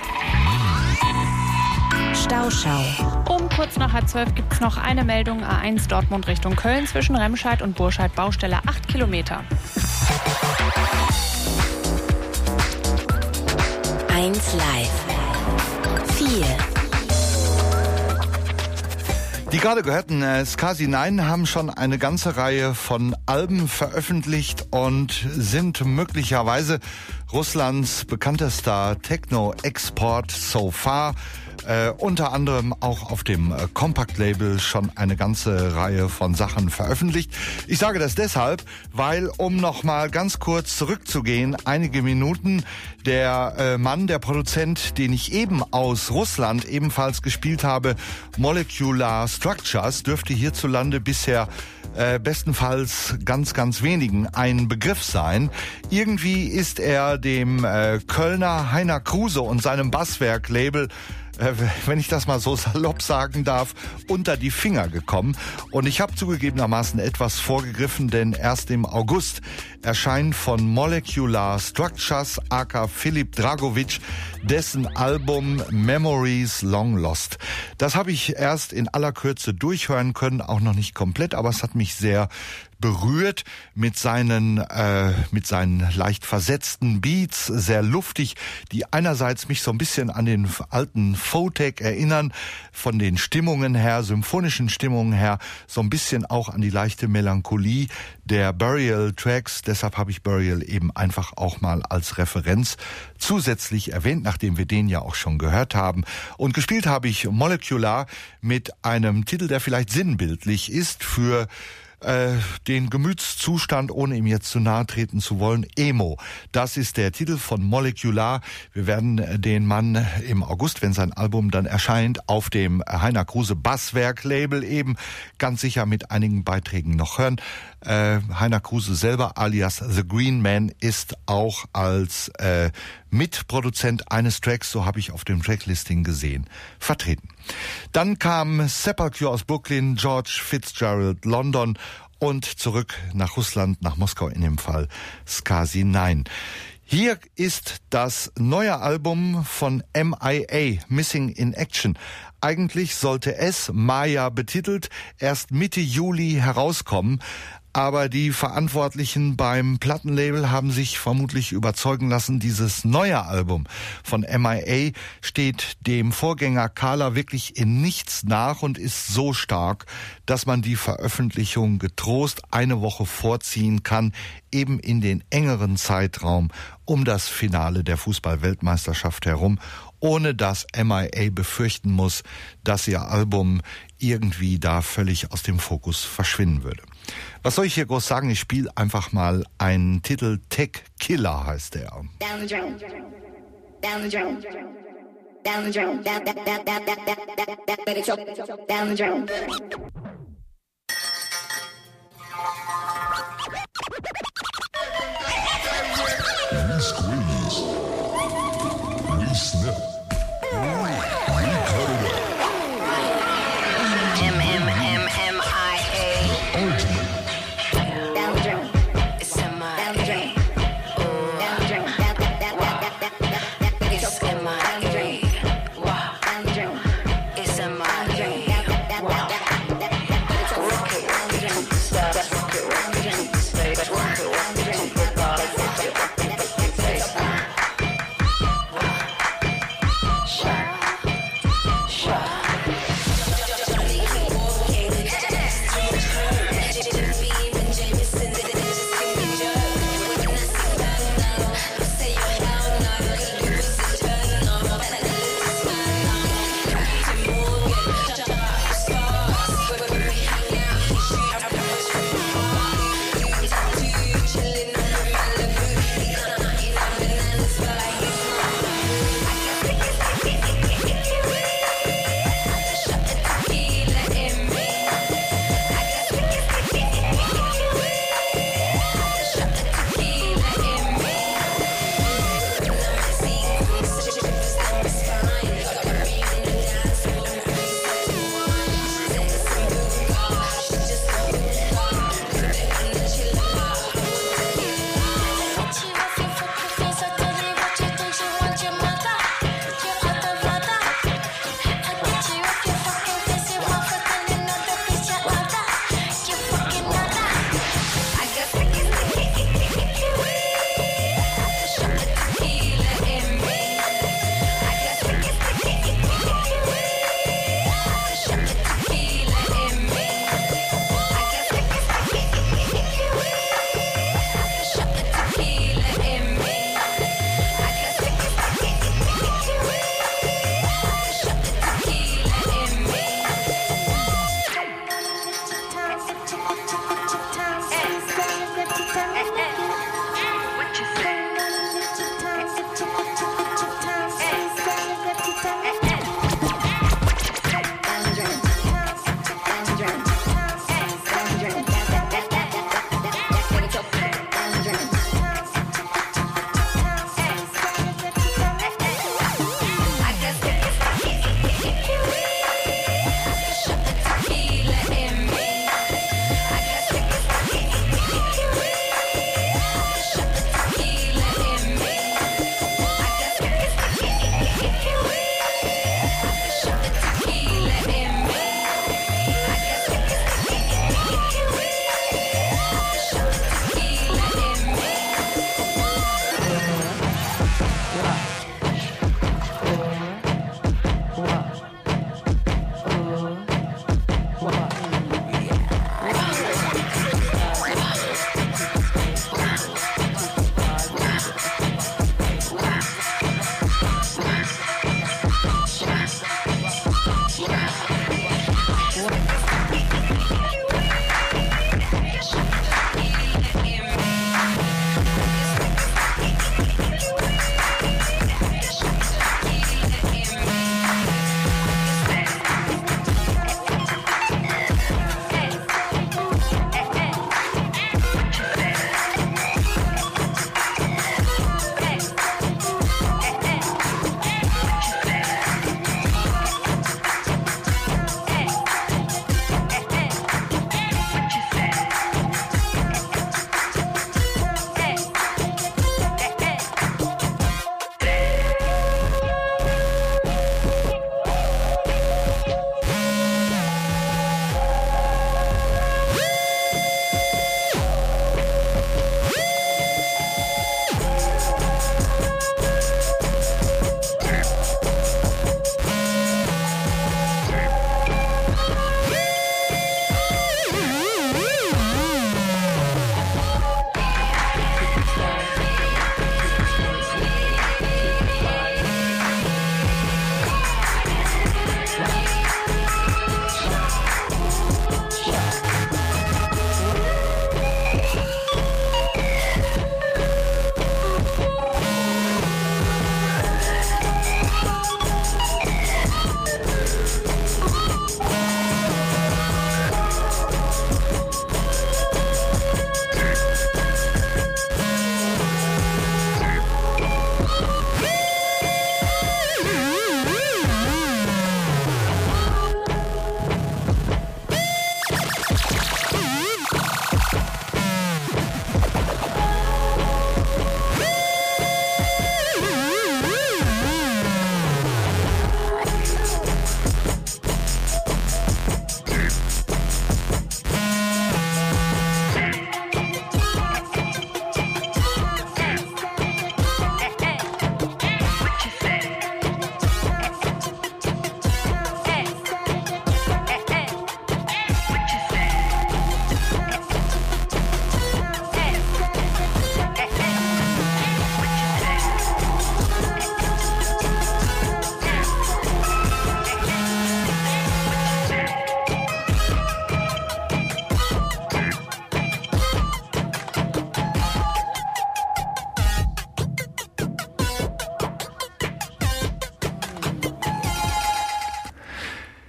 Stauschau. Um kurz nach halb zwölf gibt es noch eine Meldung A eins Dortmund Richtung Köln zwischen Remscheid und Burscheid Baustelle acht Kilometer. eins Live vier. Die gerade gehörten äh, Skazi neun haben schon eine ganze Reihe von Alben veröffentlicht und sind möglicherweise Russlands bekanntester Techno-Export so far. Äh, unter anderem auch auf dem äh, Compact-Label schon eine ganze Reihe von Sachen veröffentlicht. Ich sage das deshalb, weil, um noch mal ganz kurz zurückzugehen, einige Minuten, der äh, Mann, der Produzent, den ich eben aus Russland ebenfalls gespielt habe, Molecular Structures, dürfte hierzulande bisher Äh, bestenfalls ganz, ganz wenigen ein Begriff sein. Irgendwie ist er dem äh, Kölner Heiner Kruse und seinem Basswerk-Label, äh, wenn ich das mal so salopp sagen darf, unter die Finger gekommen. Und ich habe zugegebenermaßen etwas vorgegriffen, denn erst im August erscheint von Molecular Structures aka Philipp Dragovic dessen Album Memories Long Lost. Das habe ich erst in aller Kürze durchhören können, auch noch nicht komplett, aber es hat mich sehr berührt mit seinen äh, mit seinen leicht versetzten Beats, sehr luftig, die einerseits mich so ein bisschen an den alten Photek erinnern, von den Stimmungen her, symphonischen Stimmungen her, so ein bisschen auch an die leichte Melancholie der Burial Tracks. Deshalb habe ich Burial eben einfach auch mal als Referenz zusätzlich erwähnt, nachdem wir den ja auch schon gehört haben. Und gespielt habe ich Molecular mit einem Titel, der vielleicht sinnbildlich ist für Äh, den Gemütszustand, ohne ihm jetzt zu nahe treten zu wollen, Emo. Das ist der Titel von Molecular. Wir werden den Mann im August, wenn sein Album dann erscheint, auf dem Heiner Kruse Basswerk-Label eben ganz sicher mit einigen Beiträgen noch hören. Äh, Heiner Kruse selber alias The Green Man ist auch als äh, Mitproduzent eines Tracks, so habe ich auf dem Tracklisting gesehen, vertreten. Dann kam Sepulture aus Brooklyn, George Fitzgerald London und zurück nach Russland, nach Moskau in dem Fall Skazi neun. Hier ist das neue Album von M I A, Missing in Action. Eigentlich sollte es, Maya betitelt, erst Mitte Juli herauskommen. Aber die Verantwortlichen beim Plattenlabel haben sich vermutlich überzeugen lassen, dieses neue Album von M I A steht dem Vorgänger Kala wirklich in nichts nach und ist so stark, dass man die Veröffentlichung getrost eine Woche vorziehen kann, eben in den engeren Zeitraum um das Finale der Fußball-Weltmeisterschaft herum, ohne dass M I A befürchten muss, dass ihr Album irgendwie da völlig aus dem Fokus verschwinden würde. Was soll ich hier groß sagen? Ich spiele einfach mal einen Titel. Tech Killer heißt der. Down the drain, down the drain, down the drain, down, down, down, down, down, down, let it choke, down the drain. We squeeze, we snip, we cut it up. M M M M I A. Ultimate. Down the drain. It's M I A. Down the drain. Down the drain. Down, down, down, down, down, down, down, it's M I A. Down the drain. Wow. Down the drain. It's M I A. Down, down, down, down, down, down, it's rock it. Down the drain. Stop. Rock it. Down the drain. Stay. Rock it. Down the drain. Rock it.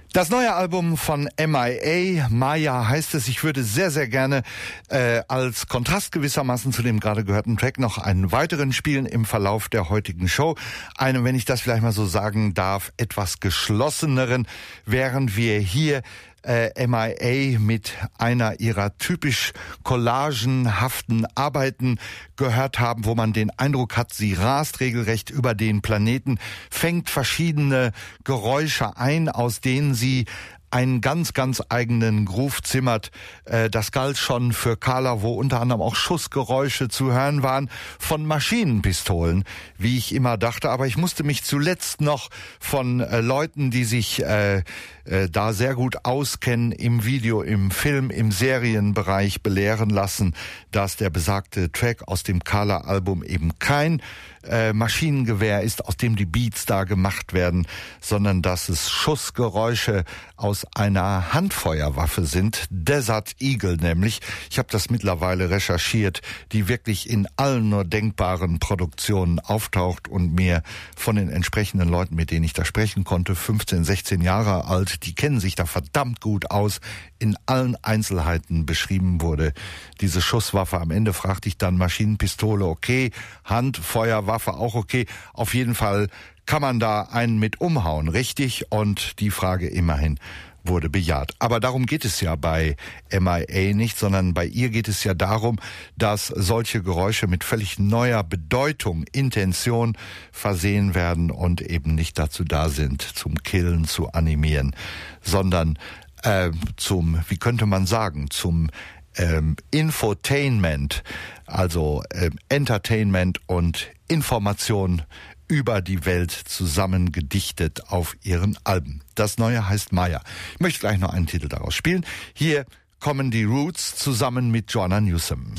Das neue Album von M I A, Maya heißt es. Ich würde sehr, sehr gerne äh, als Kontrast gewissermaßen zu dem gerade gehörten Track noch einen weiteren spielen im Verlauf der heutigen Show. Einen, wenn ich das vielleicht mal so sagen darf, etwas geschlosseneren, während wir hier Äh, M I A mit einer ihrer typisch collagenhaften Arbeiten gehört haben, wo man den Eindruck hat, sie rast regelrecht über den Planeten, fängt verschiedene Geräusche ein, aus denen sie einen ganz, ganz eigenen Groove zimmert. Das galt schon für Carla, wo unter anderem auch Schussgeräusche zu hören waren von Maschinenpistolen, wie ich immer dachte. Aber ich musste mich zuletzt noch von äh, Leuten, die sich äh, äh, da sehr gut auskennen im Video, im Film, im Serienbereich belehren lassen, dass der besagte Track aus dem Carla-Album eben kein äh, Maschinengewehr ist, aus dem die Beats da gemacht werden, sondern dass es Schussgeräusche aus einer Handfeuerwaffe sind, Desert Eagle nämlich. Ich habe das mittlerweile recherchiert, die wirklich in allen nur denkbaren Produktionen auftaucht und mir von den entsprechenden Leuten, mit denen ich da sprechen konnte, fünfzehn, sechzehn Jahre alt, die kennen sich da verdammt gut aus, in allen Einzelheiten beschrieben wurde. Diese Schusswaffe, am Ende fragte ich dann Maschinenpistole, okay, Handfeuerwaffe auch okay, auf jeden Fall kann man da einen mit umhauen, richtig? Und die Frage immerhin wurde bejaht. Aber darum geht es ja bei M I A nicht, sondern bei ihr geht es ja darum, dass solche Geräusche mit völlig neuer Bedeutung, Intention versehen werden und eben nicht dazu da sind, zum Killen zu animieren, sondern äh, zum, wie könnte man sagen, zum ähm, Infotainment, also äh, Entertainment und Information über die Welt zusammen gedichtet auf ihren Alben. Das neue heißt Maya. Ich möchte gleich noch einen Titel daraus spielen. Hier kommen die Roots zusammen mit Joanna Newsom.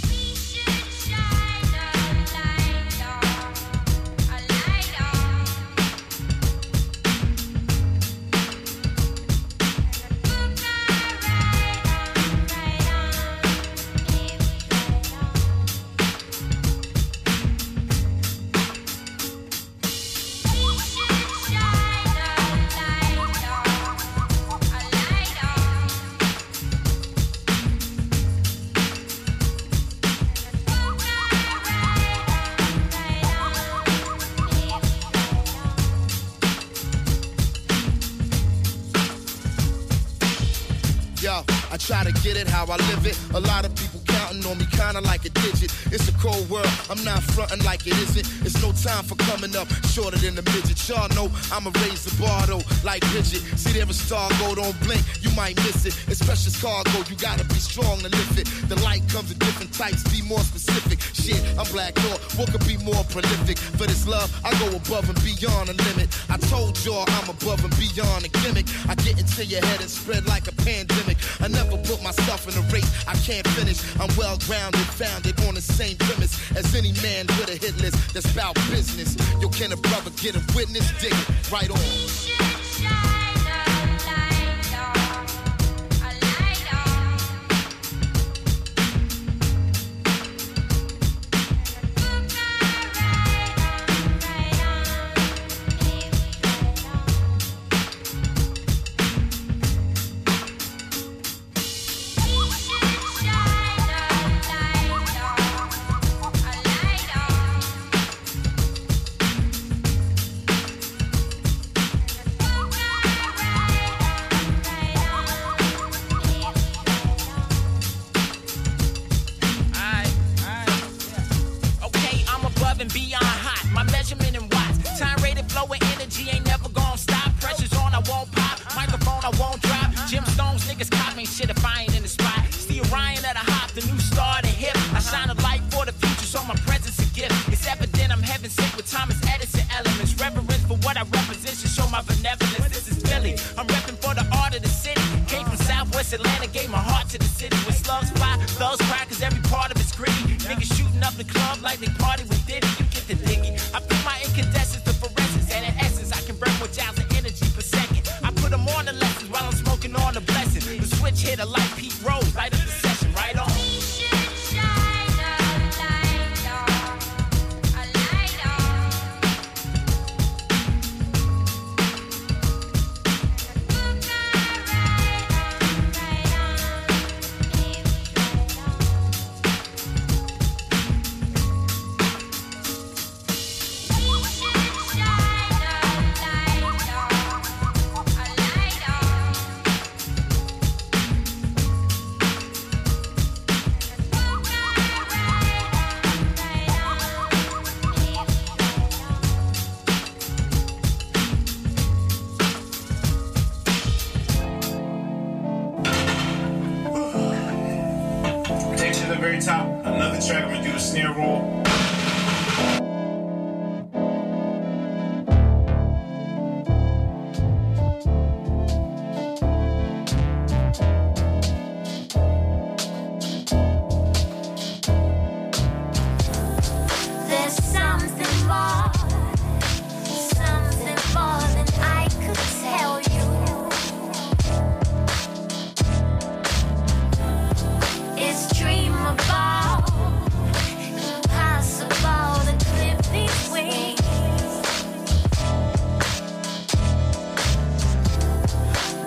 Try to get it how I live it. A lot of people counting on me kinda like a digit. It's a cold world, I'm not frontin' like it isn't. It's no time for coming up shorter than a midget. Y'all know I'ma raise the bar though, like Bridget. See there a star go, don't blink, you might miss it. It's precious cargo, you gotta be strong to lift it. The light comes in different types, be more specific. Shit, I'm Black Thought, what could be more prolific? For this love, I go above and beyond the limit. I told y'all I'm above and beyond a gimmick. I get into your head and spread like a pandemic. I never put myself in a race I can't finish. I'm well grounded, founded on the same premise as any man with a hit list that's about business. Yo, can a brother get a witness? Dig it right on.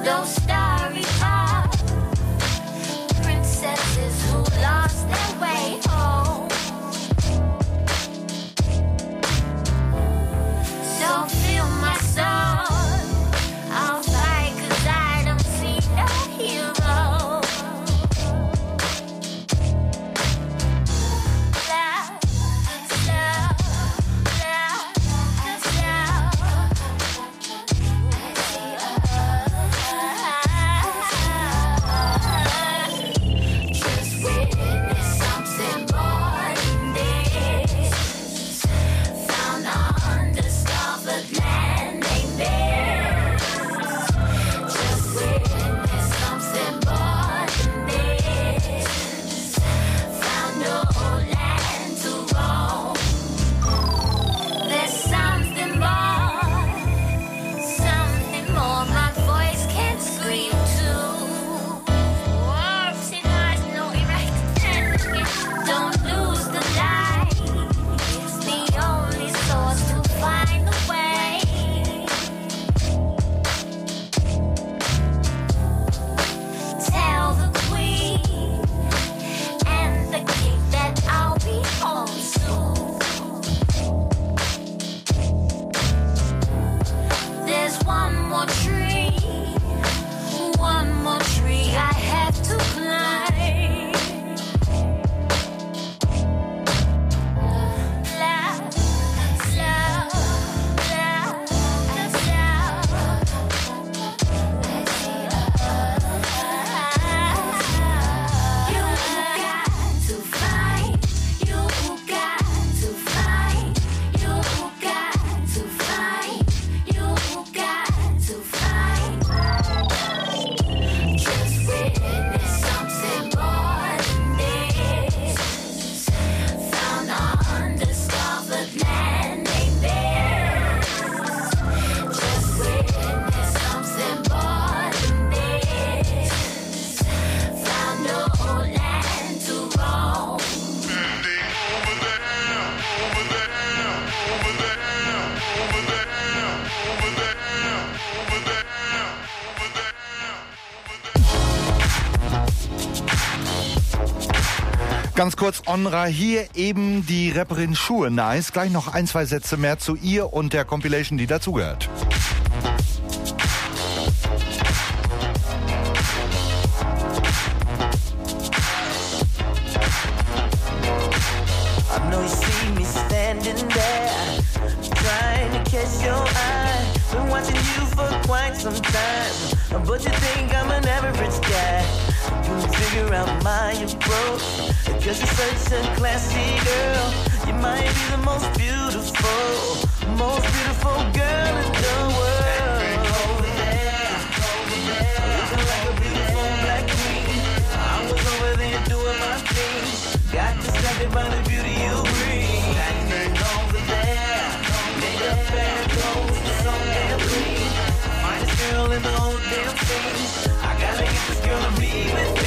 those starry eyes, princesses who lost their way home. So feel my soul, I'll fight 'cause I don't see no hero. Love, love, love, love. Just witness something more than this. Found undiscovered land named this. Just witness something more than this. Found no land to roam. There's something more, something more my voice can't scream to. Words in eyes, no erect. Don't lose the light. It's the only source to find the way. Tell the queen and the king that I'll be home soon. There's one more tree, one more tree I have to climb. Love, love, love, love. You got to find, you got to find, you got to find, you got to find. Just witness something more than this. Found undiscovered land named this. Just witness something more than this. Found no land to roam. Ganz kurz, Onra, hier eben die Rapperin Schuhe Nice. Gleich noch ein, zwei Sätze mehr zu ihr und der Compilation, die dazugehört. I know you see me standing there, trying to catch your eye. Been watching you for quite some time, but you think I'm an average guy. You figure out my approach, cause you're such a classy girl. You might be the most beautiful, most beautiful girl in the world. Over there, over there, looking like a beautiful black queen. I was over there doing my thing, got distracted by the beauty you bring. Standing over there, made up bad clothes, so damn clean. Finest girl in the whole damn thing. I gotta get this girl to be with me.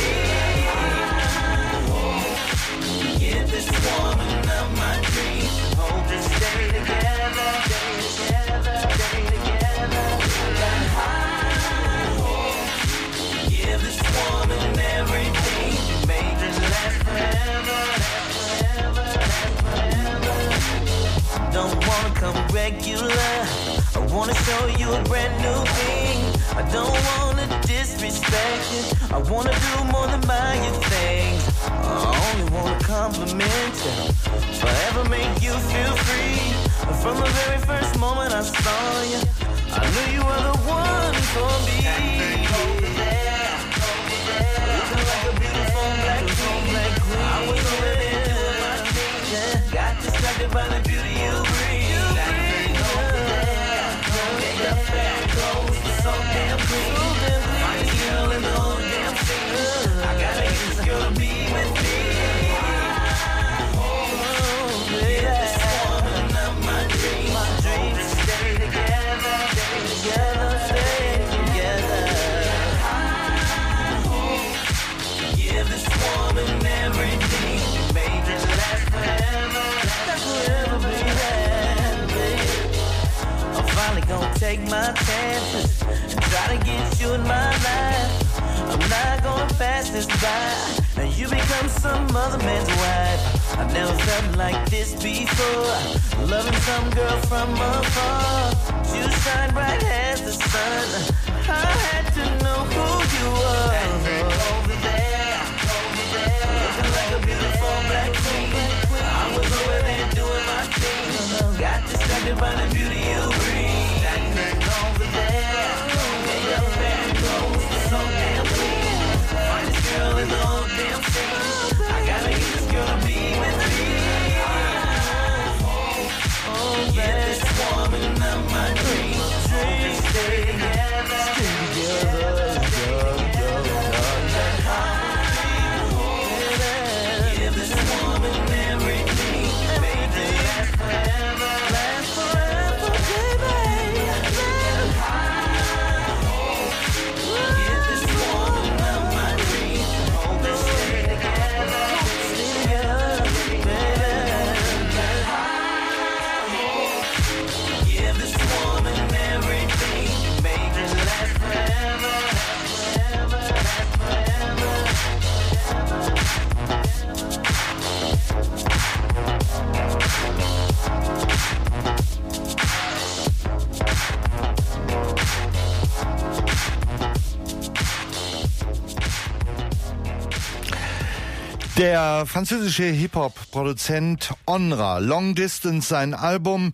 Get this woman of my dreams. Hope to stay together, stay together, stay together. Got high hopes. Give this woman everything. Make it last forever, last forever, last forever. Don't wanna come regular. I wanna show you a brand new thing. I don't wanna disrespect you. I wanna do more than buy you things. I only wanna compliment you, forever make you feel free. From the very first moment I saw you, I knew you were the one for me. Over there, over there, looking like a beautiful black queen. I was over there doing my thing, yeah. Got distracted by the beauty you bring. Over there, make up bad clothes, so damn clean. Finest girl in the whole damn thing. I gotta get this girl to be with me. Oh, yeah. This woman of my dreams. finally gonna take my chances and try to get you in my life. I'm not gonna pass this by. Now you become some other man's wife. I've never felt like this before. Loving some girl from afar. You shine bright as the sun. I had to know who you were. Over there, over there, looking like a beautiful black queen. I was over there doing my thing. Got distracted by the beauty you bring. Standing over there, in your bad clothes, so damn clean. Finest girl in the whole damn scene. I gotta get this girl to be with me. Oh, yeah, this woman of my dreams. Dreams stay together, stay together, give this woman everything, make it last forever, last forever, baby. Give this woman of my dreams, hold her, stay together, stay together, baby. Give this woman everything, make it last forever, forever, forever. Der französische Hip-Hop-Produzent Onra, Long Distance, sein Album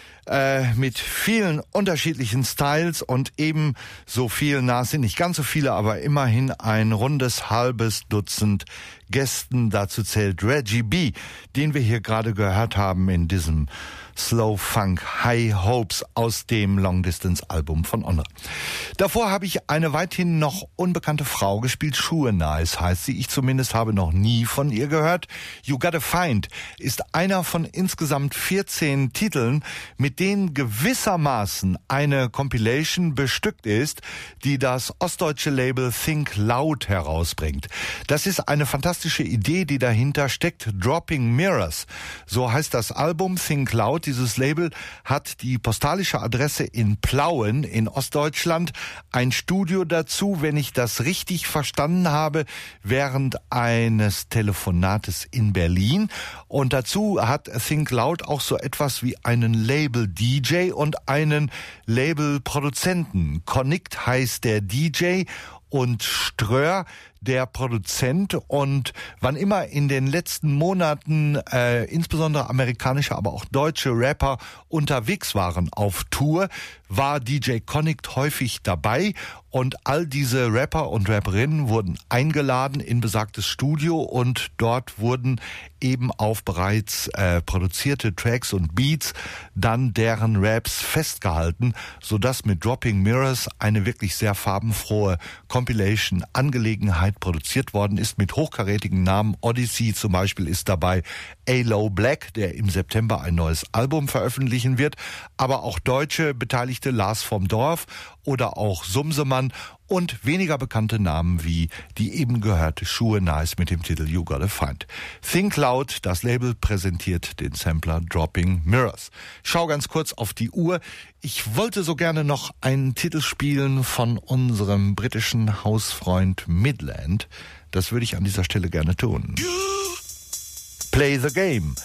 äh, mit vielen unterschiedlichen Styles und eben so viel, na, es sind nicht ganz so viele, aber immerhin ein rundes halbes Dutzend Gästen. Dazu zählt Reggie B, den wir hier gerade gehört haben in diesem Slow Funk High Hopes aus dem Long Distance Album von Onra. Davor habe ich eine weithin noch unbekannte Frau gespielt. Schuhe Nice heißt sie. Ich zumindest habe noch nie von ihr gehört. You Gotta Find ist einer von insgesamt vierzehn Titeln, mit denen gewissermaßen eine Compilation bestückt ist, die das ostdeutsche Label Think Loud herausbringt. Das ist eine fantastische Idee, die dahinter steckt. Dropping Mirrors, so heißt das Album. Think Loud, dieses Label, hat die postalische Adresse in Plauen in Ostdeutschland. Ein Studio dazu, wenn ich das richtig verstanden habe, während eines Telefonates in Berlin. Und dazu hat Think Loud auch so etwas wie einen Label-D J und einen Label-Produzenten. Connect heißt der D J und Ströer der Produzent. Und wann immer in den letzten Monaten äh, insbesondere amerikanische, aber auch deutsche Rapper unterwegs waren auf Tour, war D J Connect häufig dabei. Und all diese Rapper und Rapperinnen wurden eingeladen in besagtes Studio und dort wurden eben auf bereits äh, produzierte Tracks und Beats dann deren Raps festgehalten, sodass mit Dropping Mirrors eine wirklich sehr farbenfrohe Compilation-Angelegenheit produziert worden ist, mit hochkarätigen Namen. Odyssey zum Beispiel ist dabei, A-Lo Black, der im September ein neues Album veröffentlichen wird, aber auch deutsche Beteiligte, Lars vom Dorf oder auch Sumsemann und weniger bekannte Namen wie die eben gehörte Schuhe Nice mit dem Titel You Gotta Find. Think Loud, das Label, präsentiert den Sampler Dropping Mirrors. Schau ganz kurz auf die Uhr. Ich wollte so gerne noch einen Titel spielen von unserem britischen Hausfreund Midland. Das würde ich an dieser Stelle gerne tun. Play the Game.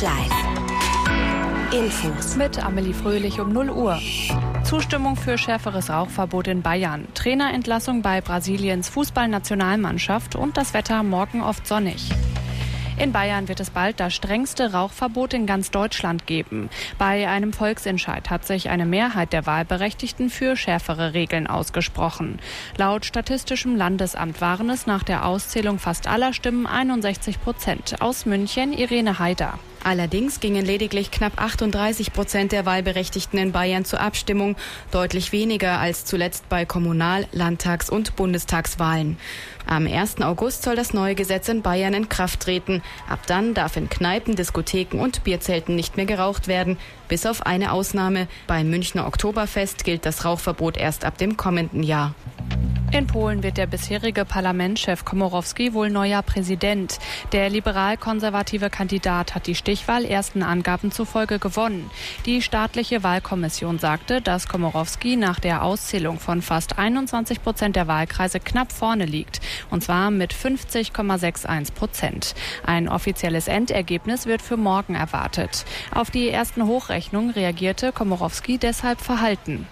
Live. Infos. Mit Amelie Fröhlich um null Uhr. Zustimmung für schärferes Rauchverbot in Bayern. Trainerentlassung bei Brasiliens Fußballnationalmannschaft und das Wetter morgen oft sonnig. In Bayern wird es bald das strengste Rauchverbot in ganz Deutschland geben. Bei einem Volksentscheid hat sich eine Mehrheit der Wahlberechtigten für schärfere Regeln ausgesprochen. Laut Statistischem Landesamt waren es nach der Auszählung fast aller Stimmen einundsechzig Prozent. Aus München Irene Haider. Allerdings gingen lediglich knapp achtunddreißig Prozent der Wahlberechtigten in Bayern zur Abstimmung, deutlich weniger als zuletzt bei Kommunal-, Landtags- und Bundestagswahlen. Am ersten August soll das neue Gesetz in Bayern in Kraft treten. Ab dann darf in Kneipen, Diskotheken und Bierzelten nicht mehr geraucht werden, bis auf eine Ausnahme. Beim Münchner Oktoberfest gilt das Rauchverbot erst ab dem kommenden Jahr. In Polen wird der bisherige Parlamentschef Komorowski wohl neuer Präsident. Der liberal-konservative Kandidat hat die Stichwahl ersten Angaben zufolge gewonnen. Die staatliche Wahlkommission sagte, dass Komorowski nach der Auszählung von fast einundzwanzig Prozent der Wahlkreise knapp vorne liegt. Und zwar mit fünfzig Komma einundsechzig Prozent. Ein offizielles Endergebnis wird für morgen erwartet. Auf die ersten Hochrechnungen reagierte Komorowski deshalb verhalten.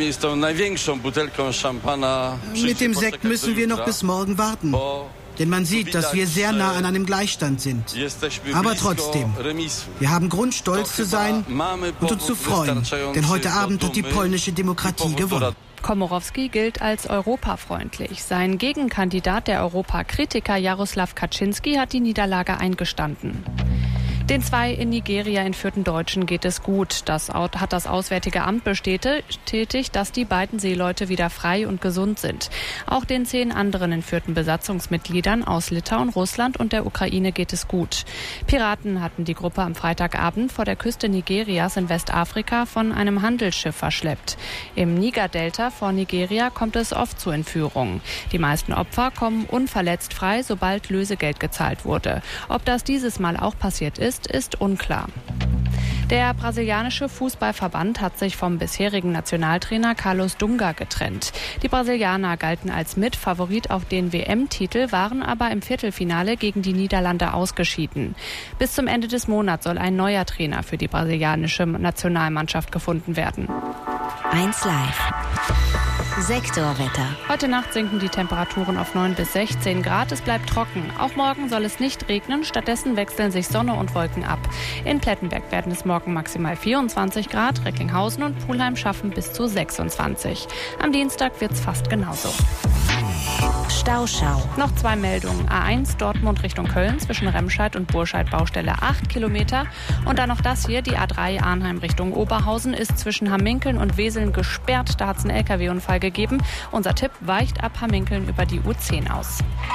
Mit dem Sekt müssen wir noch bis morgen warten. Denn man sieht, dass wir sehr nah an einem Gleichstand sind. Aber trotzdem, wir haben Grund, stolz zu sein und uns zu freuen. Denn heute Abend hat die polnische Demokratie gewonnen. Komorowski gilt als europafreundlich. Sein Gegenkandidat, der Europakritiker Jarosław Kaczynski, hat die Niederlage eingestanden. Den zwei in Nigeria entführten Deutschen geht es gut. Das hat das Auswärtige Amt bestätigt, dass die beiden Seeleute wieder frei und gesund sind. Auch den zehn anderen entführten Besatzungsmitgliedern aus Litauen, Russland und der Ukraine geht es gut. Piraten hatten die Gruppe am Freitagabend vor der Küste Nigerias in Westafrika von einem Handelsschiff verschleppt. Im Niger-Delta vor Nigeria kommt es oft zu Entführungen. Die meisten Opfer kommen unverletzt frei, sobald Lösegeld gezahlt wurde. Ob das dieses Mal auch passiert ist, ist unklar. Der brasilianische Fußballverband hat sich vom bisherigen Nationaltrainer Carlos Dunga getrennt. Die Brasilianer galten als Mitfavorit auf den W M-Titel, waren aber im Viertelfinale gegen die Niederlande ausgeschieden. Bis zum Ende des Monats soll ein neuer Trainer für die brasilianische Nationalmannschaft gefunden werden. eins Live. Sektorwetter. Heute Nacht sinken die Temperaturen auf neun bis sechzehn Grad. Es bleibt trocken. Auch morgen soll es nicht regnen. Stattdessen wechseln sich Sonne und Wolken ab. In Plettenberg werden es morgen maximal vierundzwanzig Grad. Recklinghausen und Pulheim schaffen bis zu sechsundzwanzig. Am Dienstag wird es fast genauso. Stauschau. Noch zwei Meldungen. A eins Dortmund Richtung Köln zwischen Remscheid und Burscheid Baustelle acht Kilometer. Und dann noch das hier, die A drei Arnheim Richtung Oberhausen ist zwischen Hamminkeln und Weseln gesperrt. Da hat es einen L K W-Unfall gegeben. Unser Tipp, weicht ab Hamminkeln über die U zehn aus.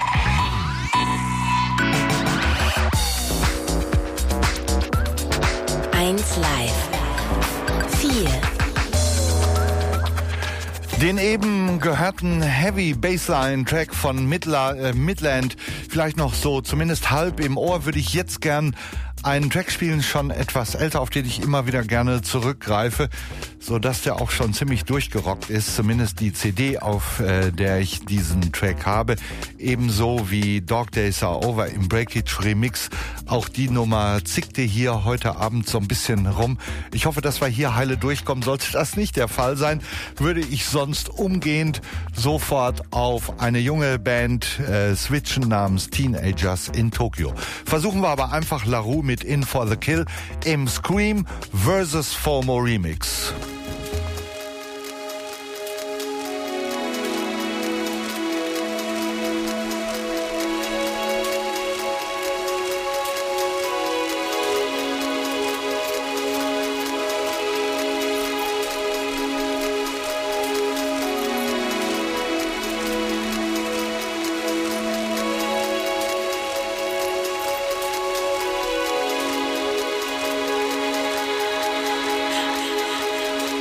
eins Live. vier. Den eben gehörten Heavy Bassline Track von Midla, äh, Midland, vielleicht noch so zumindest halb im Ohr, würde ich jetzt gern einen Track spielen, schon etwas älter, auf den ich immer wieder gerne zurückgreife, so dass der auch schon ziemlich durchgerockt ist, zumindest die C D, auf äh, der ich diesen Track habe, ebenso wie Dog Days Are Over im Breakage Remix. Auch die Nummer zickte hier heute Abend so ein bisschen rum. Ich hoffe, dass wir hier heile durchkommen. Sollte das nicht der Fall sein, würde ich sonst umgehend sofort auf eine junge Band äh, switchen namens Teenagers in Tokyo. Versuchen wir aber einfach La Rue mit In for the Kill im Scream versus Fomo Remix. Thank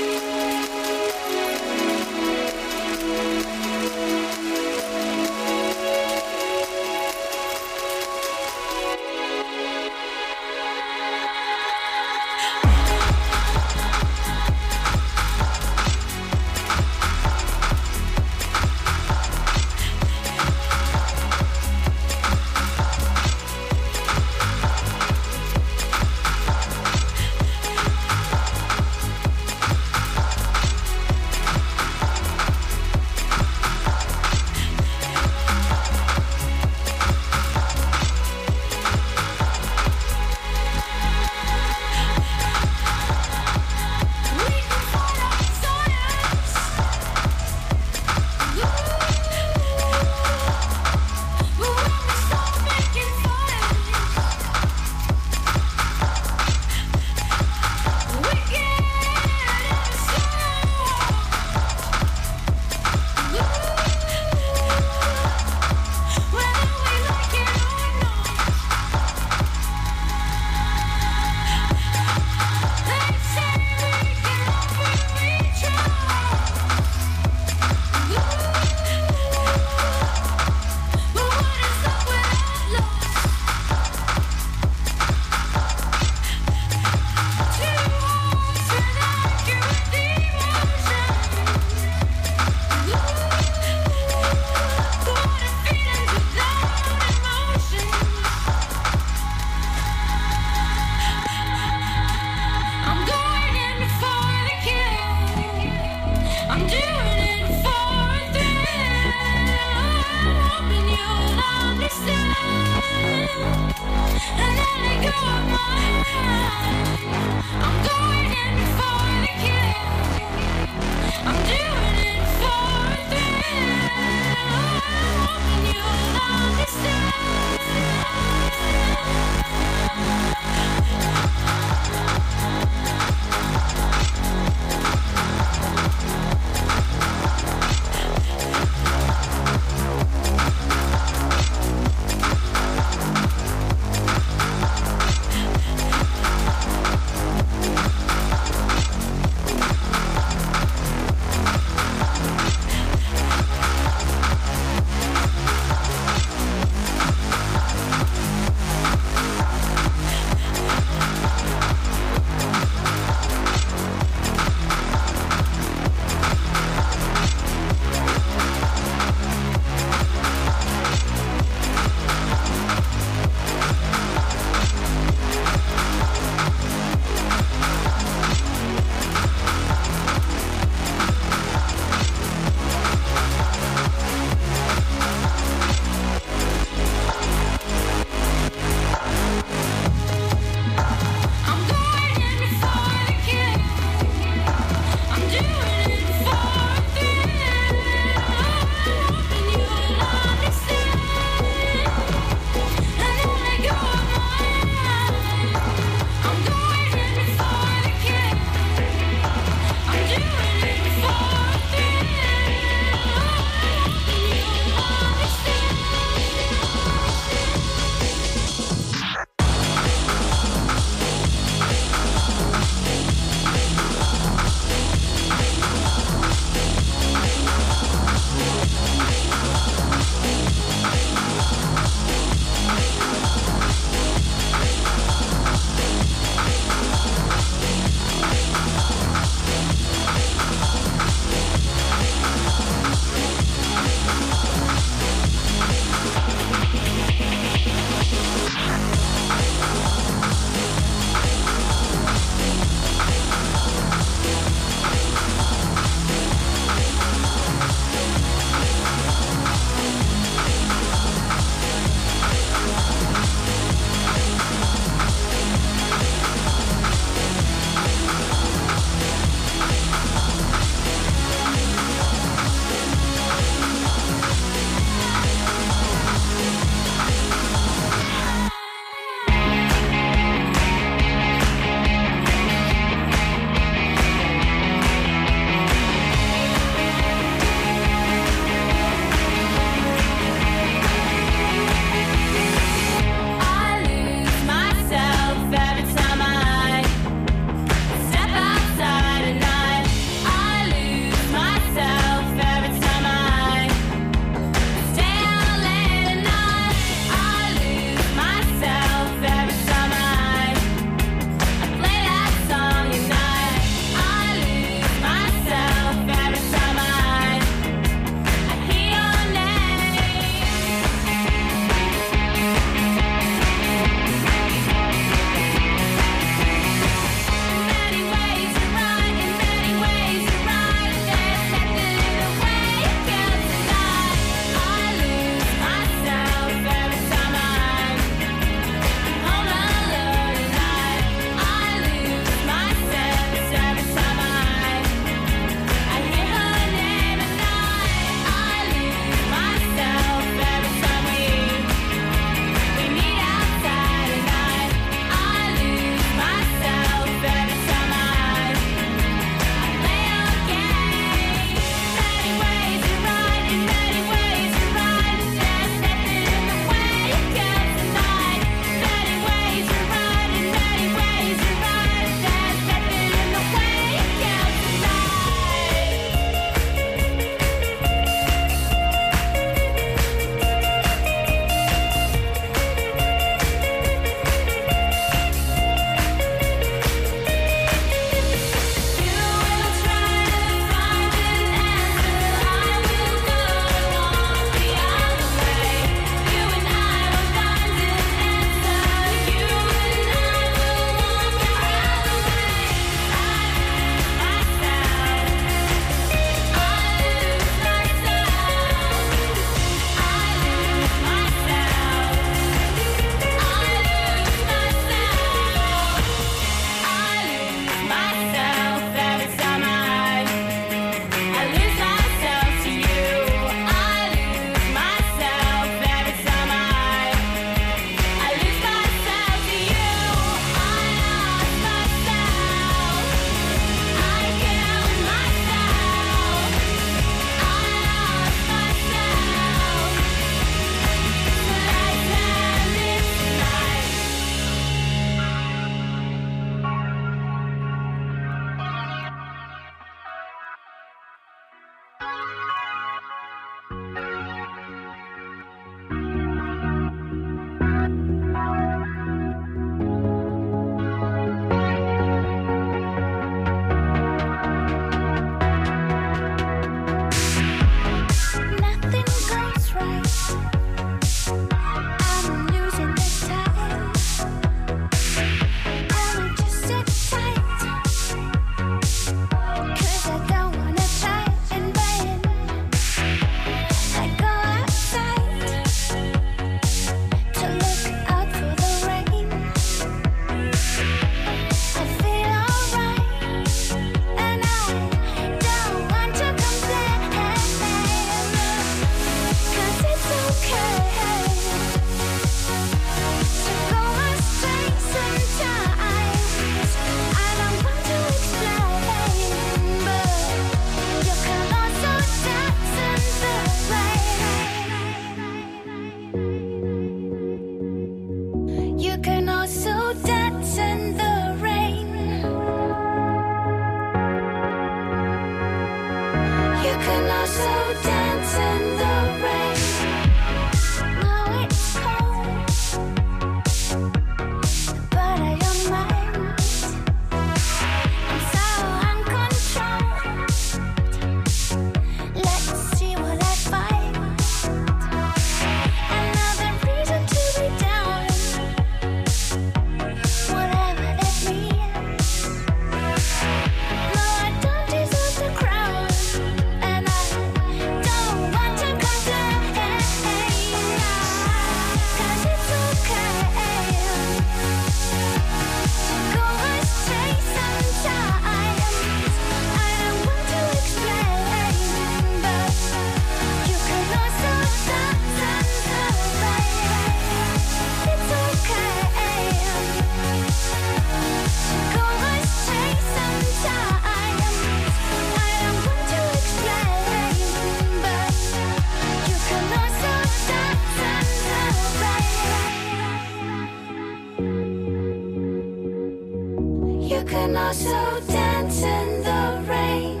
You can also dance in the rain.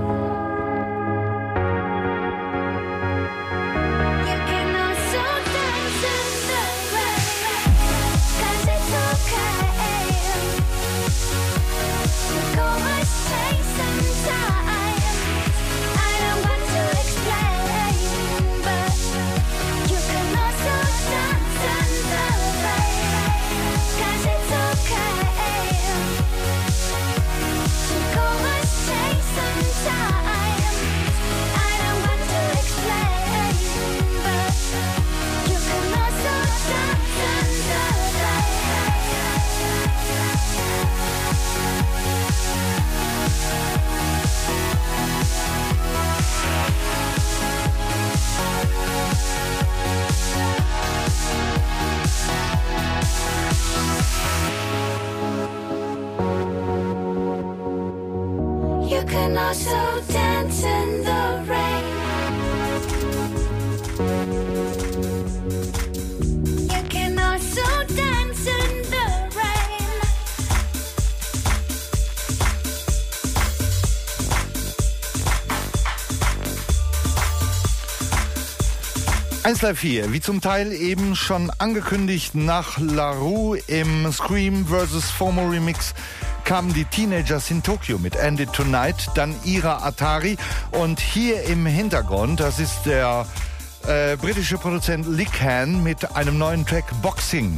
You can also dance in the rain. 'Cause it's okay. You go and take some time. I don't want to explain, but you can also dance in the rain. 'Cause it's okay. You go and take some time. I don't want to explain, but you can also dance in the You can also dance in the rain. You can also dance in the rain. eins Live vier, wie zum Teil eben schon angekündigt, nach La Rue im Scream versus. FOMO Remix kamen die Teenagers in Tokio mit End It Tonight, dann Ira Atari und hier im Hintergrund, das ist der äh, britische Produzent Lickhan mit einem neuen Track Boxing.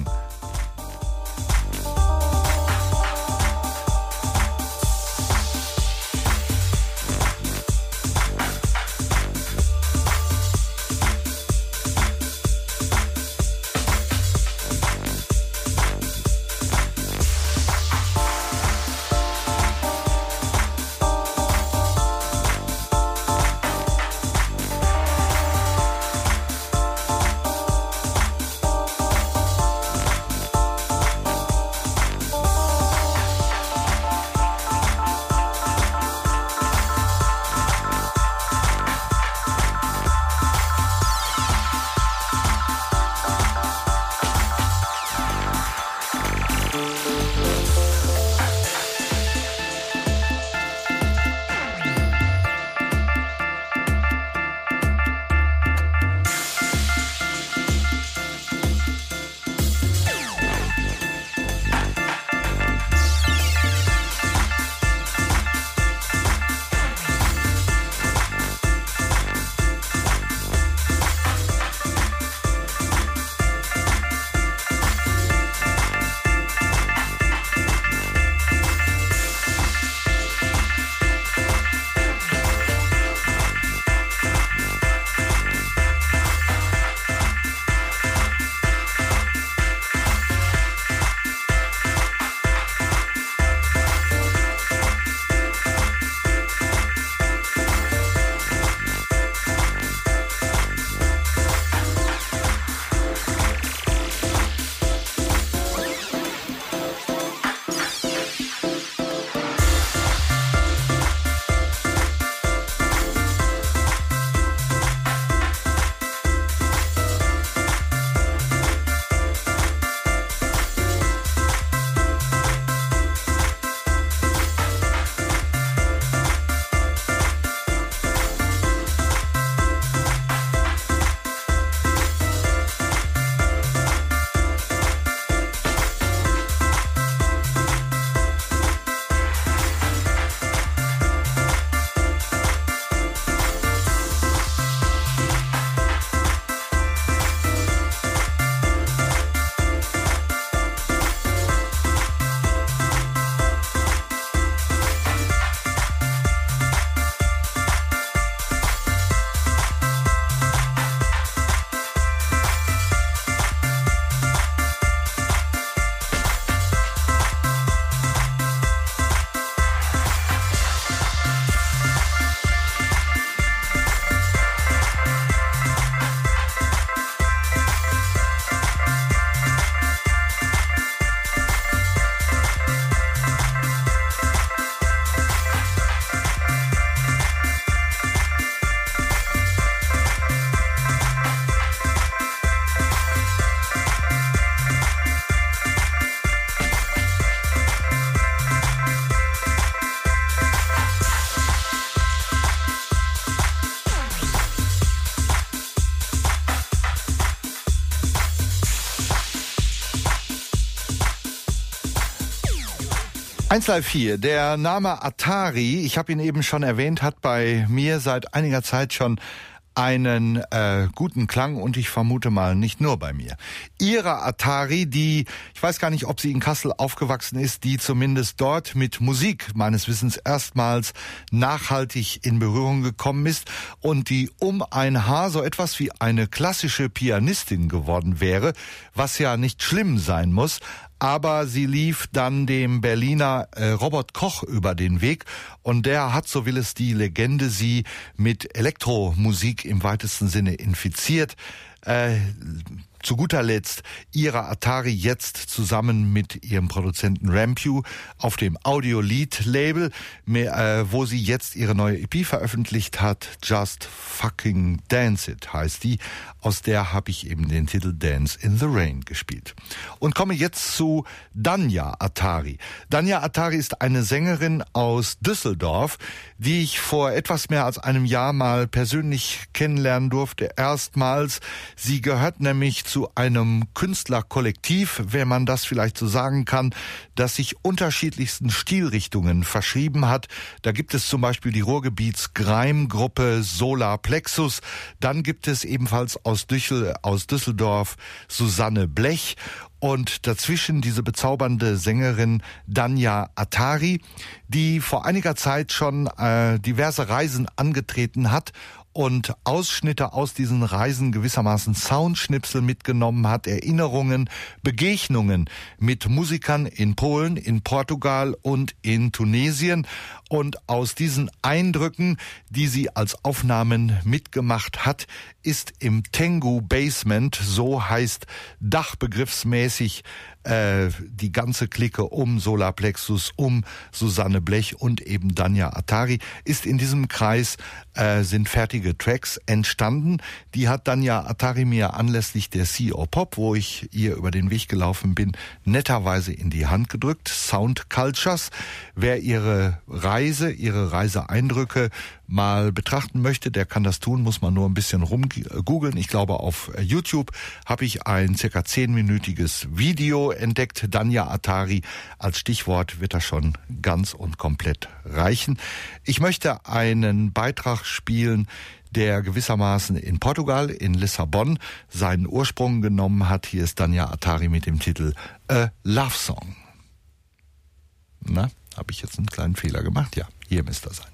eins Live vier, der Name Atari, ich habe ihn eben schon erwähnt, hat bei mir seit einiger Zeit schon einen äh, guten Klang und ich vermute mal nicht nur bei mir. Ihre Atari, die, ich weiß gar nicht, ob sie in Kassel aufgewachsen ist, die zumindest dort mit Musik meines Wissens erstmals nachhaltig in Berührung gekommen ist und die um ein Haar so etwas wie eine klassische Pianistin geworden wäre, was ja nicht schlimm sein muss. Aber sie lief dann dem Berliner äh, Robert Koch über den Weg und der hat, so will es die Legende, sie mit Elektromusik im weitesten Sinne infiziert. Äh, zu guter Letzt ihre Atari jetzt zusammen mit ihrem Produzenten Rampew auf dem Audio-Lead-Label, äh, wo sie jetzt ihre neue E P veröffentlicht hat. Just Fucking Dance It heißt die. Aus der habe ich eben den Titel Dance in the Rain gespielt. Und komme jetzt zu Danja Atari. Danja Atari ist eine Sängerin aus Düsseldorf, die ich vor etwas mehr als einem Jahr mal persönlich kennenlernen durfte. Erstmals. Sie gehört nämlich zu einem Künstlerkollektiv, wenn man das vielleicht so sagen kann, das sich unterschiedlichsten Stilrichtungen verschrieben hat. Da gibt es zum Beispiel die Ruhrgebiets-Grime-Gruppe Solar Plexus. Dann gibt es ebenfalls aus, Düssel, aus Düsseldorf Susanne Blech. Und dazwischen diese bezaubernde Sängerin Danja Atari, die vor einiger Zeit schon äh, diverse Reisen angetreten hat und Ausschnitte aus diesen Reisen gewissermaßen Soundschnipsel mitgenommen hat, Erinnerungen, Begegnungen mit Musikern in Polen, in Portugal und in Tunesien. Und aus diesen Eindrücken, die sie als Aufnahmen mitgemacht hat, ist im Tengu Basement, so heißt dachbegriffsmäßig äh, die ganze Clique um Solar Plexus, um Susanne Blech und eben Danja Atari, ist in diesem Kreis, äh, sind fertige Tracks entstanden. Die hat Danja Atari mir anlässlich der C O Pop, wo ich ihr über den Weg gelaufen bin, netterweise in die Hand gedrückt. Sound Cultures. Wer ihre Reise, ihre Reiseeindrücke mal betrachten möchte, der kann das tun, muss man nur ein bisschen rumgoogeln. Ich glaube, auf YouTube habe ich ein circa zehnminütiges Video entdeckt. Danja Atari als Stichwort wird das schon ganz und komplett reichen. Ich möchte einen Beitrag spielen, der gewissermaßen in Portugal, in Lissabon, seinen Ursprung genommen hat. Hier ist Danja Atari mit dem Titel A Love Song. Na, habe ich jetzt einen kleinen Fehler gemacht? Ja, hier müsste er sein.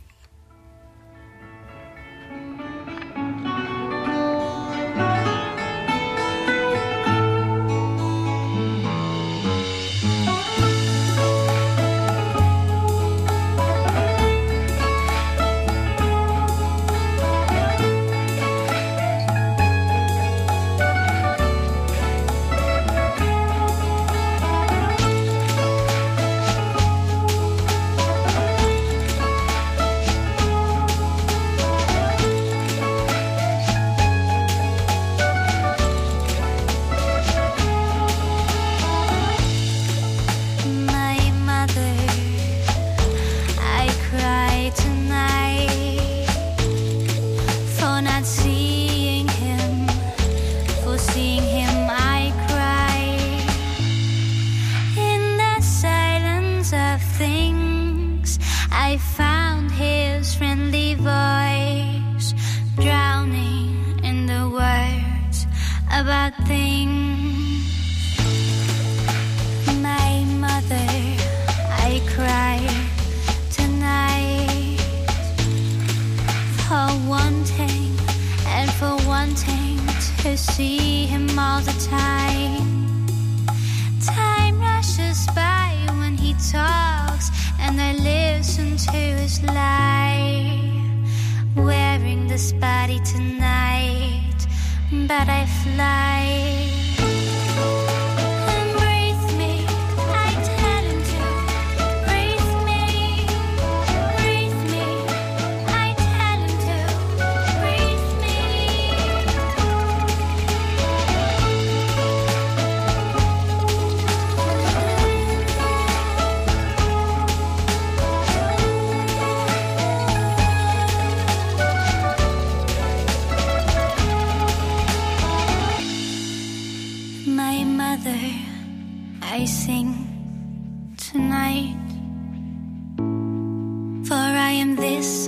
I sing tonight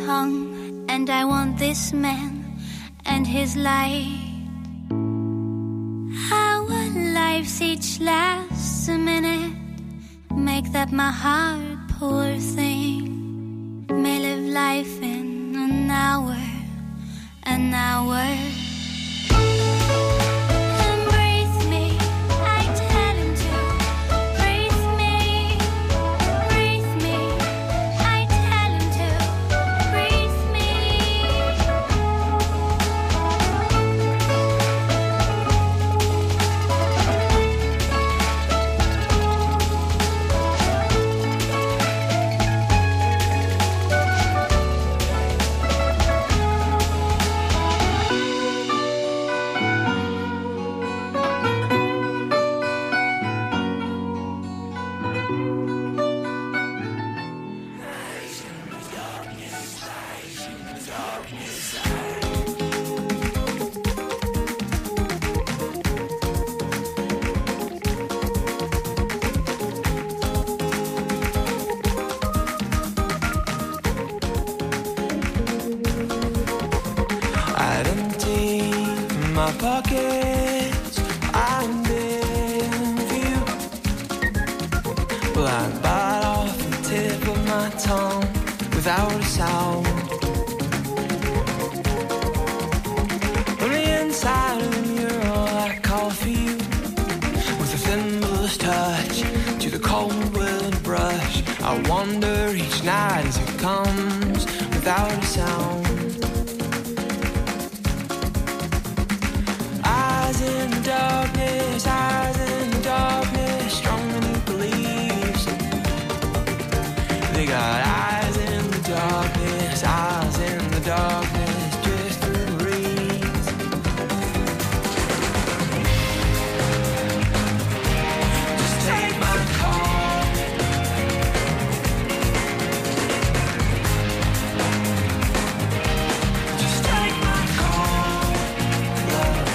tongue, and I want this man and his light. Our lives each lasts a minute, make that my heart, poor thing, may live life in an hour, an hour. My pockets, I'm in view. Well, I bite off the tip of my tongue without a sound. On the inside of the mural, I call for you with a thimbleless touch to the cold wind brush. I wonder each night as it comes without a sound. Eyes in the darkness, eyes in the darkness, strong beneath the leaves. They got eyes in the darkness, eyes in the darkness, drift through the reeds. Just take my call. Just take my call, love.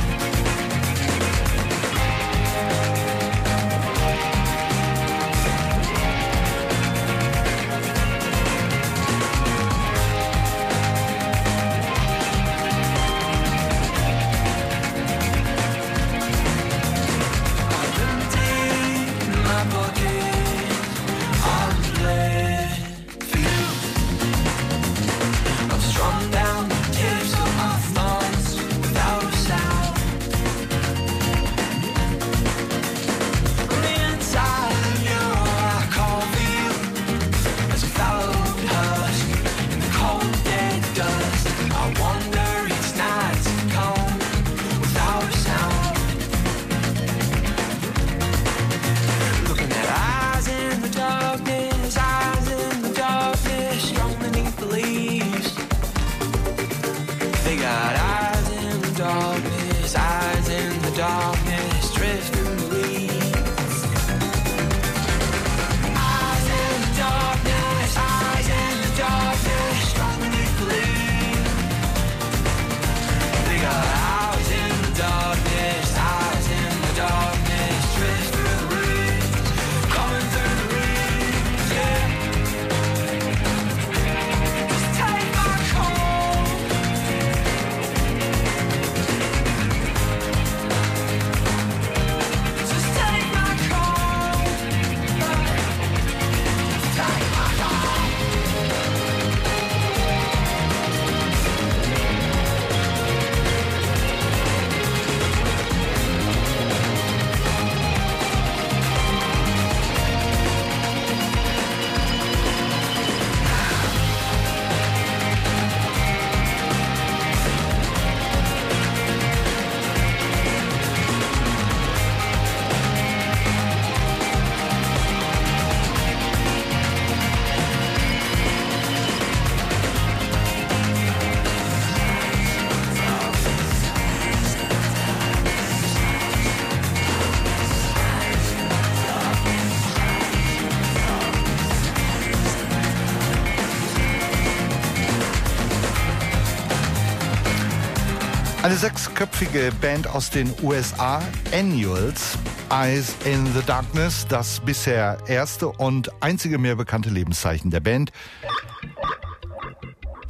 Eine sechsköpfige Band aus den U S A, Annuals, Eyes in the Darkness, das bisher erste und einzige mehr bekannte Lebenszeichen der Band.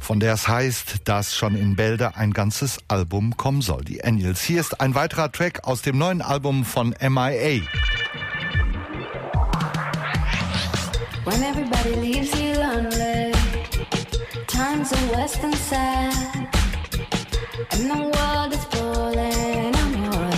von der es heißt, dass schon in Bälde ein ganzes Album kommen soll. Die Annuals. Hier ist ein weiterer Track aus dem neuen Album von M I A. When everybody leaves you lonely, time's a western side, and the world is falling on your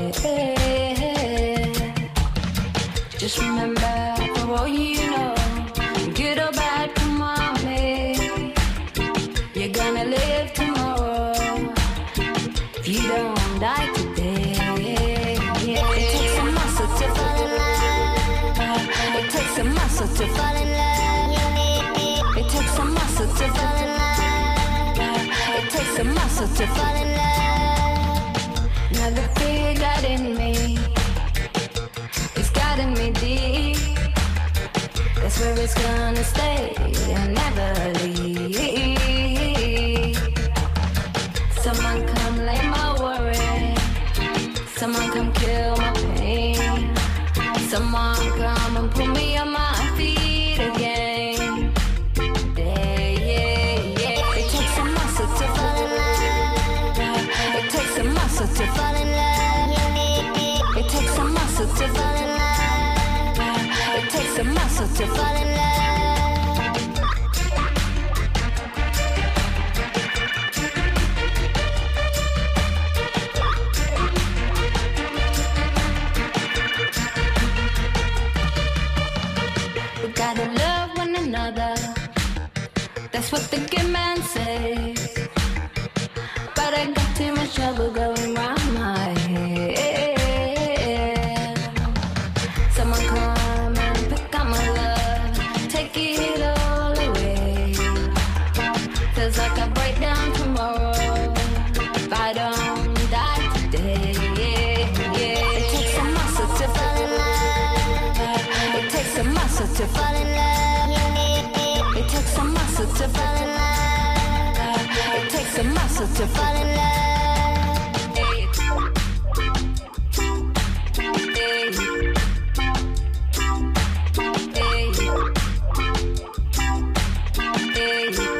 head. Just remember, for all you know, good or bad, come on, me. You're gonna live tomorrow if you don't die today. It takes a muscle to fall in love. It takes a muscle to fall in love. It takes a muscle to fall in love. It takes a muscle to fall in love. Now the fear got in me. It's gotten me deep. That's where it's gonna stay and never leave. Someone come lay my worry. Someone come kill my pain. Someone come and put me on my feet again. Yeah, yeah, yeah. It takes a muscle to fall in love. It takes a muscle to fall in love. It takes a muscle to fall in love. It takes a muscle to fall in love. We gotta love one another. That's what the good man says. But I got too much trouble going round my head. Someone come and pick up my love, take it all away. Feels like I break down tomorrow if I don't die today. Yeah, it takes a muscle to fall in love. It takes a muscle to fall in love. It takes a muscle to fall in love. It takes a muscle to fall in love. Hey. Hey. Hey. Hey.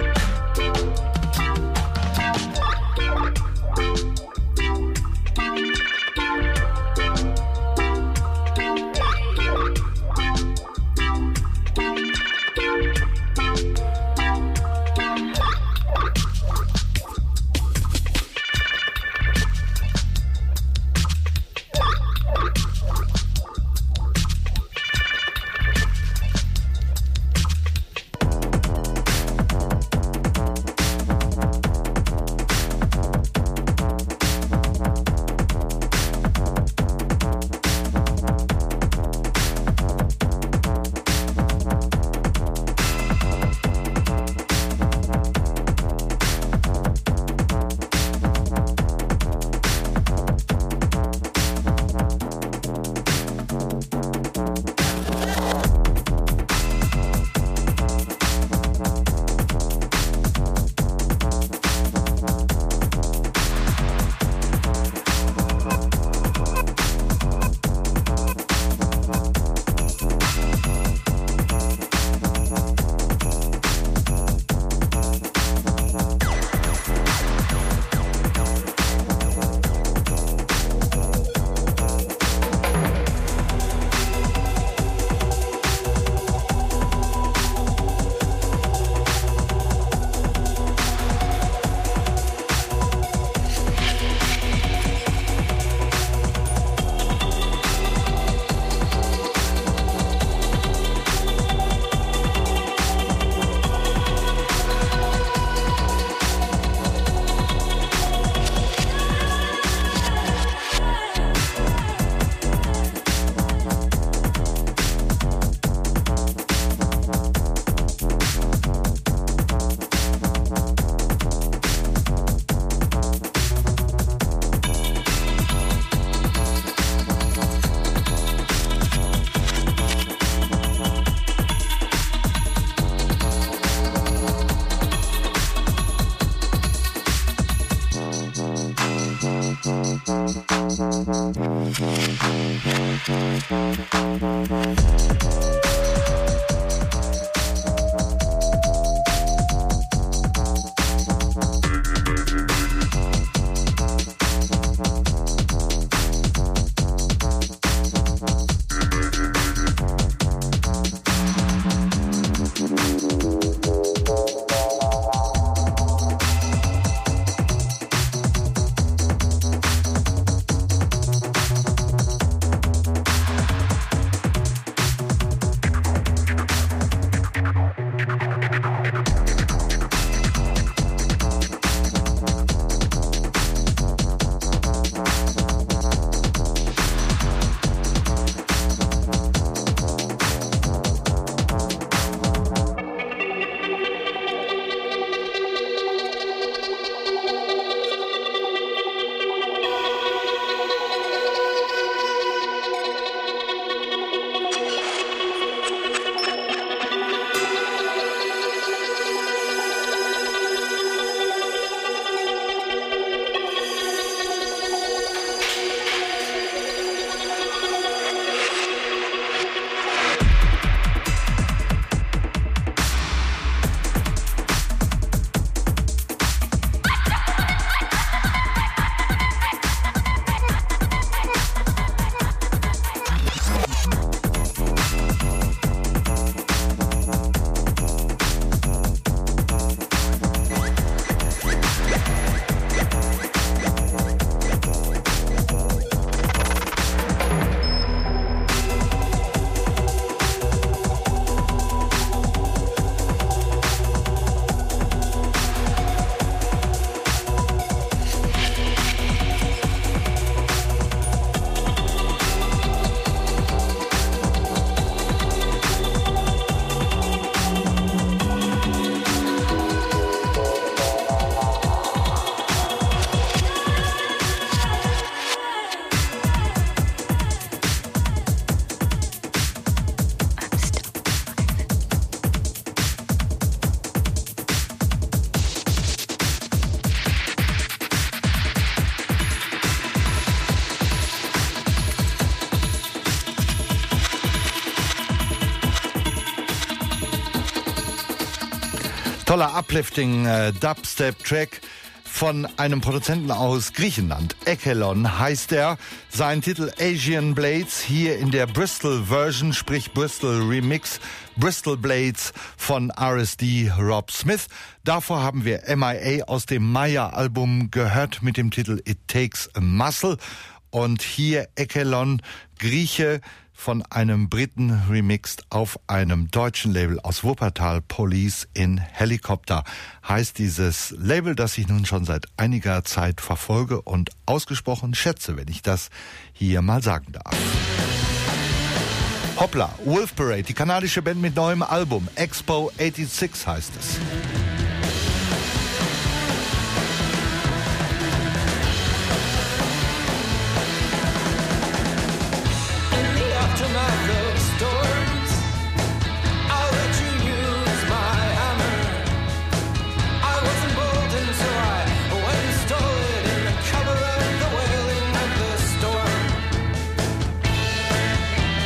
Toller uplifting äh, Dubstep-Track von einem Produzenten aus Griechenland. Ekelon heißt er. Sein Titel Asian Blades, hier in der Bristol Version, sprich Bristol Remix, Bristol Blades von R S D Rob Smith. Davor haben wir M I A aus dem Maya-Album gehört mit dem Titel It Takes a Muscle. Und hier Ekelon, Grieche, von einem Briten remixed auf einem deutschen Label aus Wuppertal, Police in Helicopter heißt dieses Label, das ich nun schon seit einiger Zeit verfolge und ausgesprochen schätze, wenn ich das hier mal sagen darf. Hoppla, Wolf Parade, die kanadische Band mit neuem Album, Expo sechsundachtzig heißt es.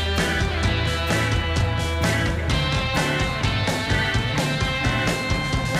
Storm.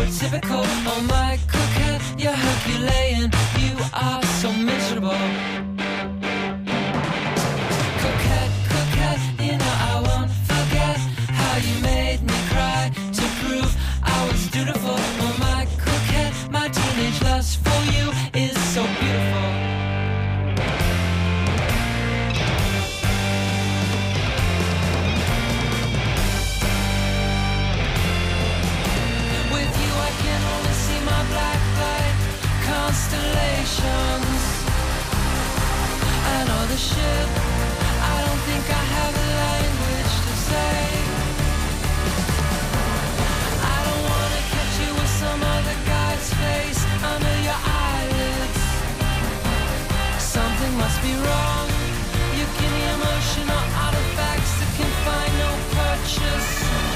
typical. Oh my coquette, you're Herculean. You are so miserable. Coquette, coquette, you know I won't forget how you made me cry to prove I was dutiful. Oh my coquette, my teenage lust for you is so beautiful. With you I can only see my black light constellations and all the shit I don't think I have a language to say. I don't wanna catch you with some other guy's face under your eyelids. Something must be wrong. You give me emotional artifacts that can find no purchase.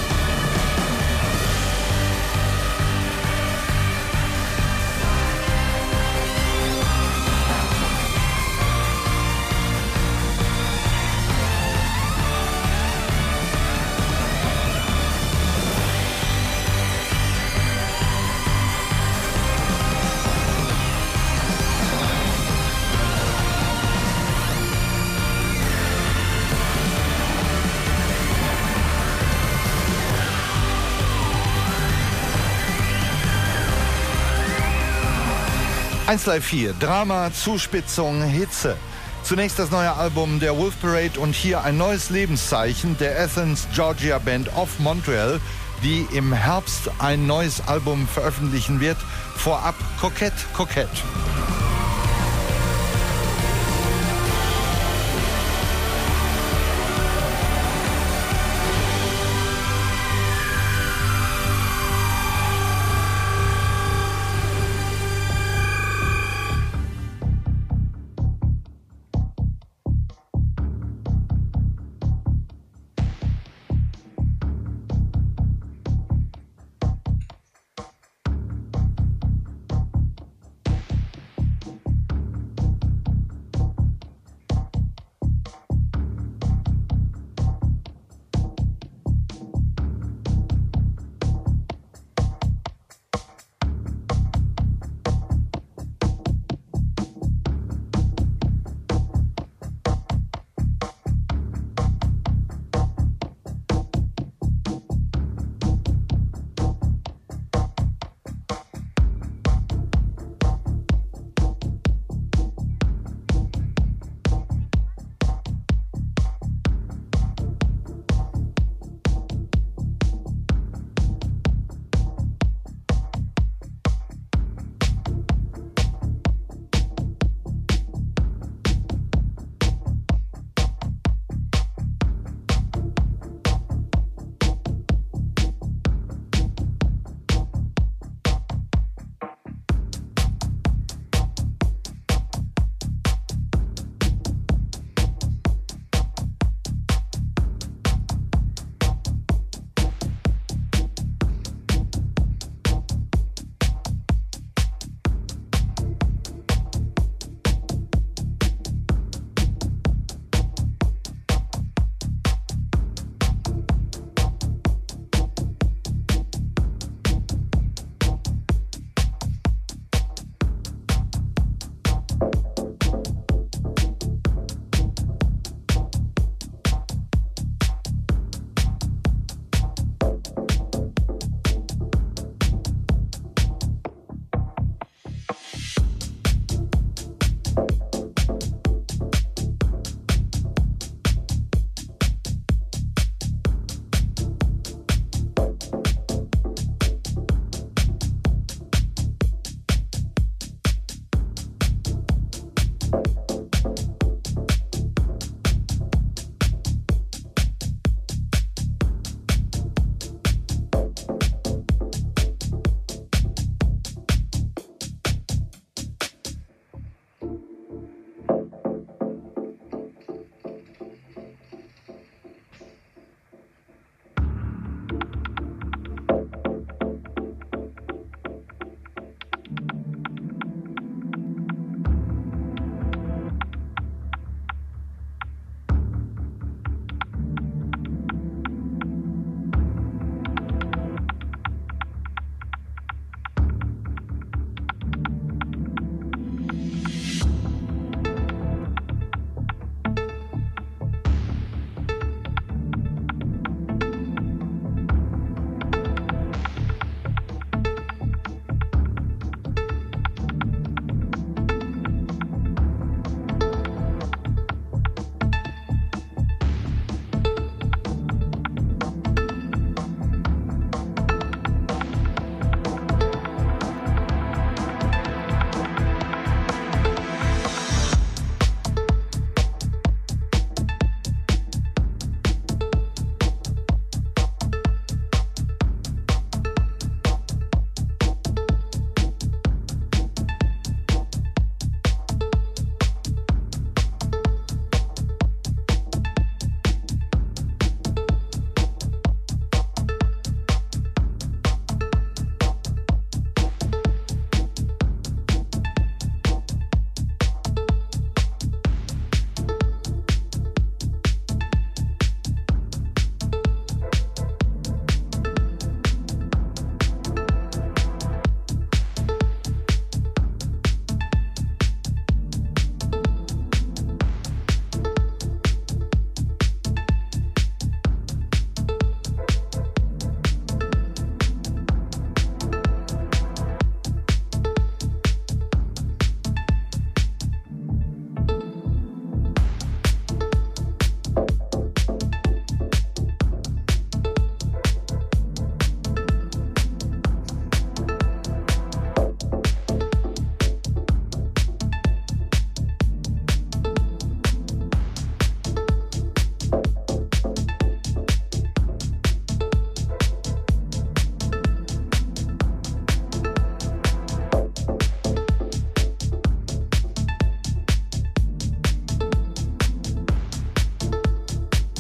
eins Live vier, Drama, Zuspitzung, Hitze. Zunächst das neue Album der Wolf Parade und hier ein neues Lebenszeichen der Athens Georgia Band of Montreal, die im Herbst ein neues Album veröffentlichen wird. Vorab Kokett, Kokett.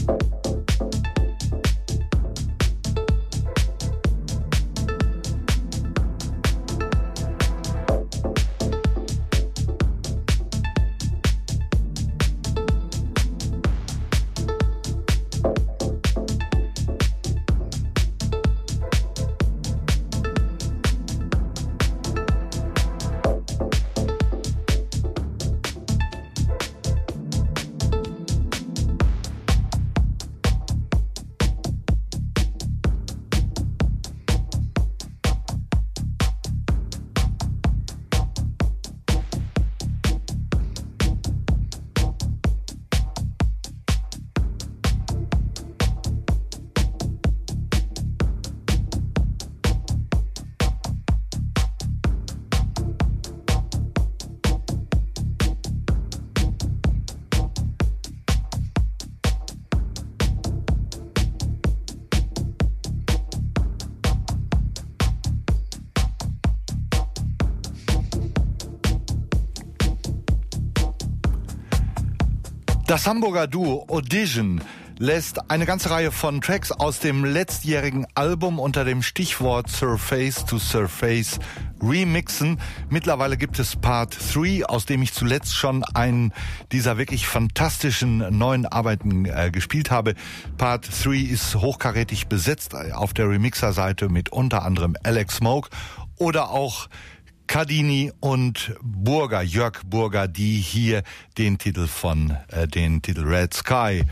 Das Hamburger Duo Audition lässt eine ganze Reihe von Tracks aus dem letztjährigen Album unter dem Stichwort Surface to Surface remixen. Mittlerweile gibt es Part drei, aus dem ich zuletzt schon einen dieser wirklich fantastischen neuen Arbeiten äh, gespielt habe. Part drei ist hochkarätig besetzt auf der Remixer-Seite mit unter anderem Alex Smoke oder auch Cardini und Burger, Jörg Burger, die hier den Titel von, äh, den Titel Red Sky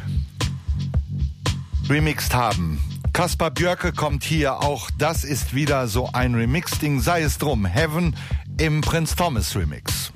remixed haben. Kaspar Björke kommt hier, auch das ist wieder so ein Remix-Ding, sei es drum, Heaven im Prince Thomas Remix.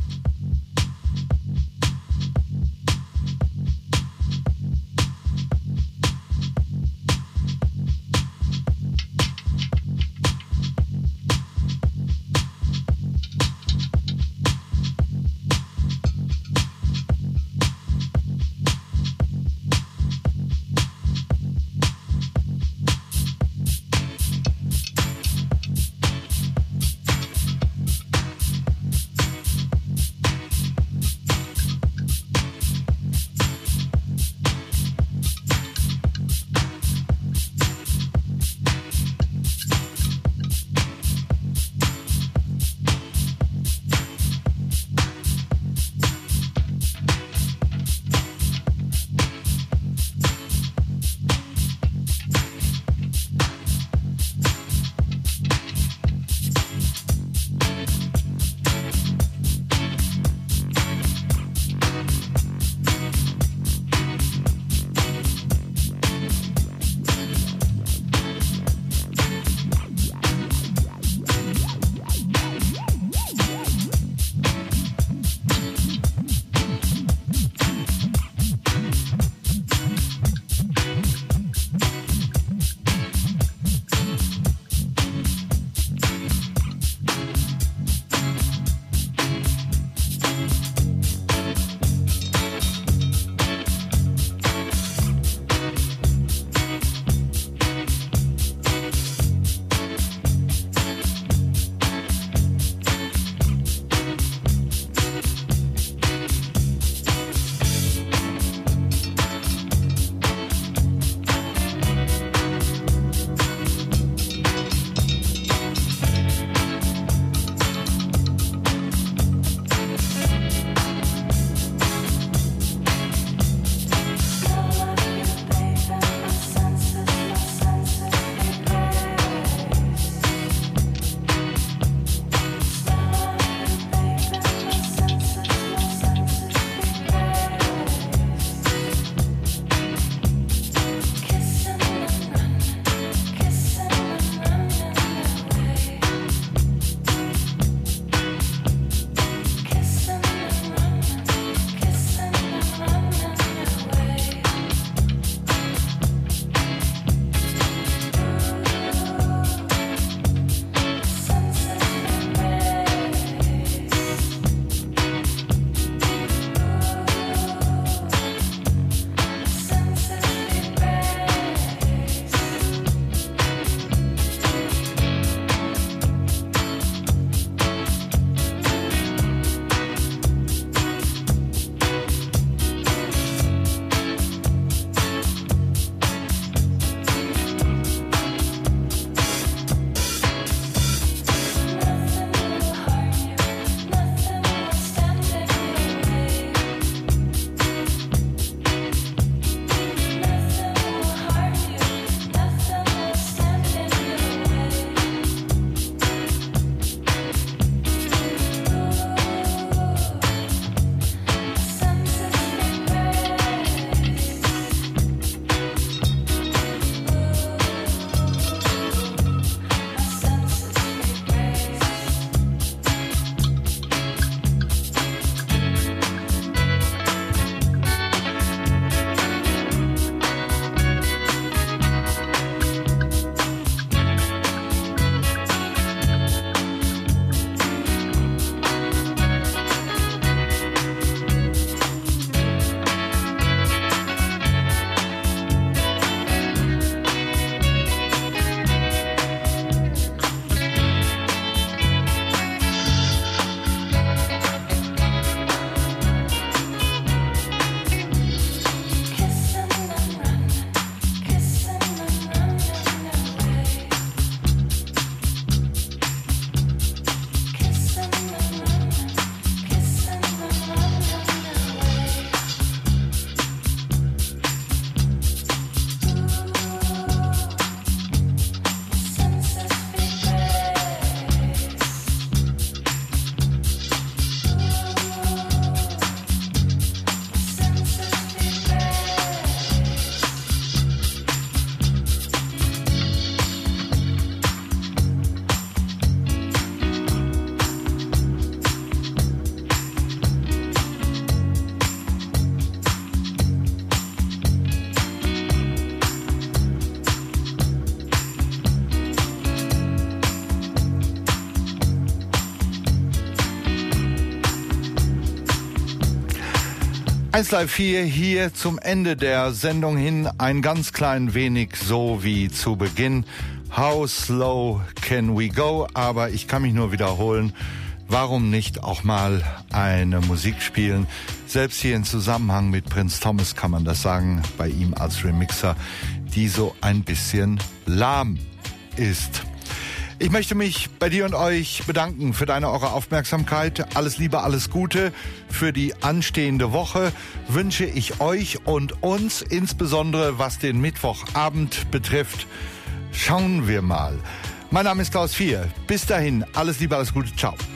eins Live vier hier zum Ende der Sendung hin ein ganz klein wenig so wie zu Beginn. How slow can we go? Aber ich kann mich nur wiederholen. Warum nicht auch mal eine Musik spielen? Selbst hier in Zusammenhang mit Prince Thomas kann man das sagen, bei ihm als Remixer, die so ein bisschen lahm ist. Ich möchte mich bei dir und euch bedanken für deine, eure Aufmerksamkeit. Alles Liebe, alles Gute. Für die anstehende Woche wünsche ich euch und uns, insbesondere was den Mittwochabend betrifft, schauen wir mal. Mein Name ist Klaus Vier. Bis dahin, alles Liebe, alles Gute. Ciao.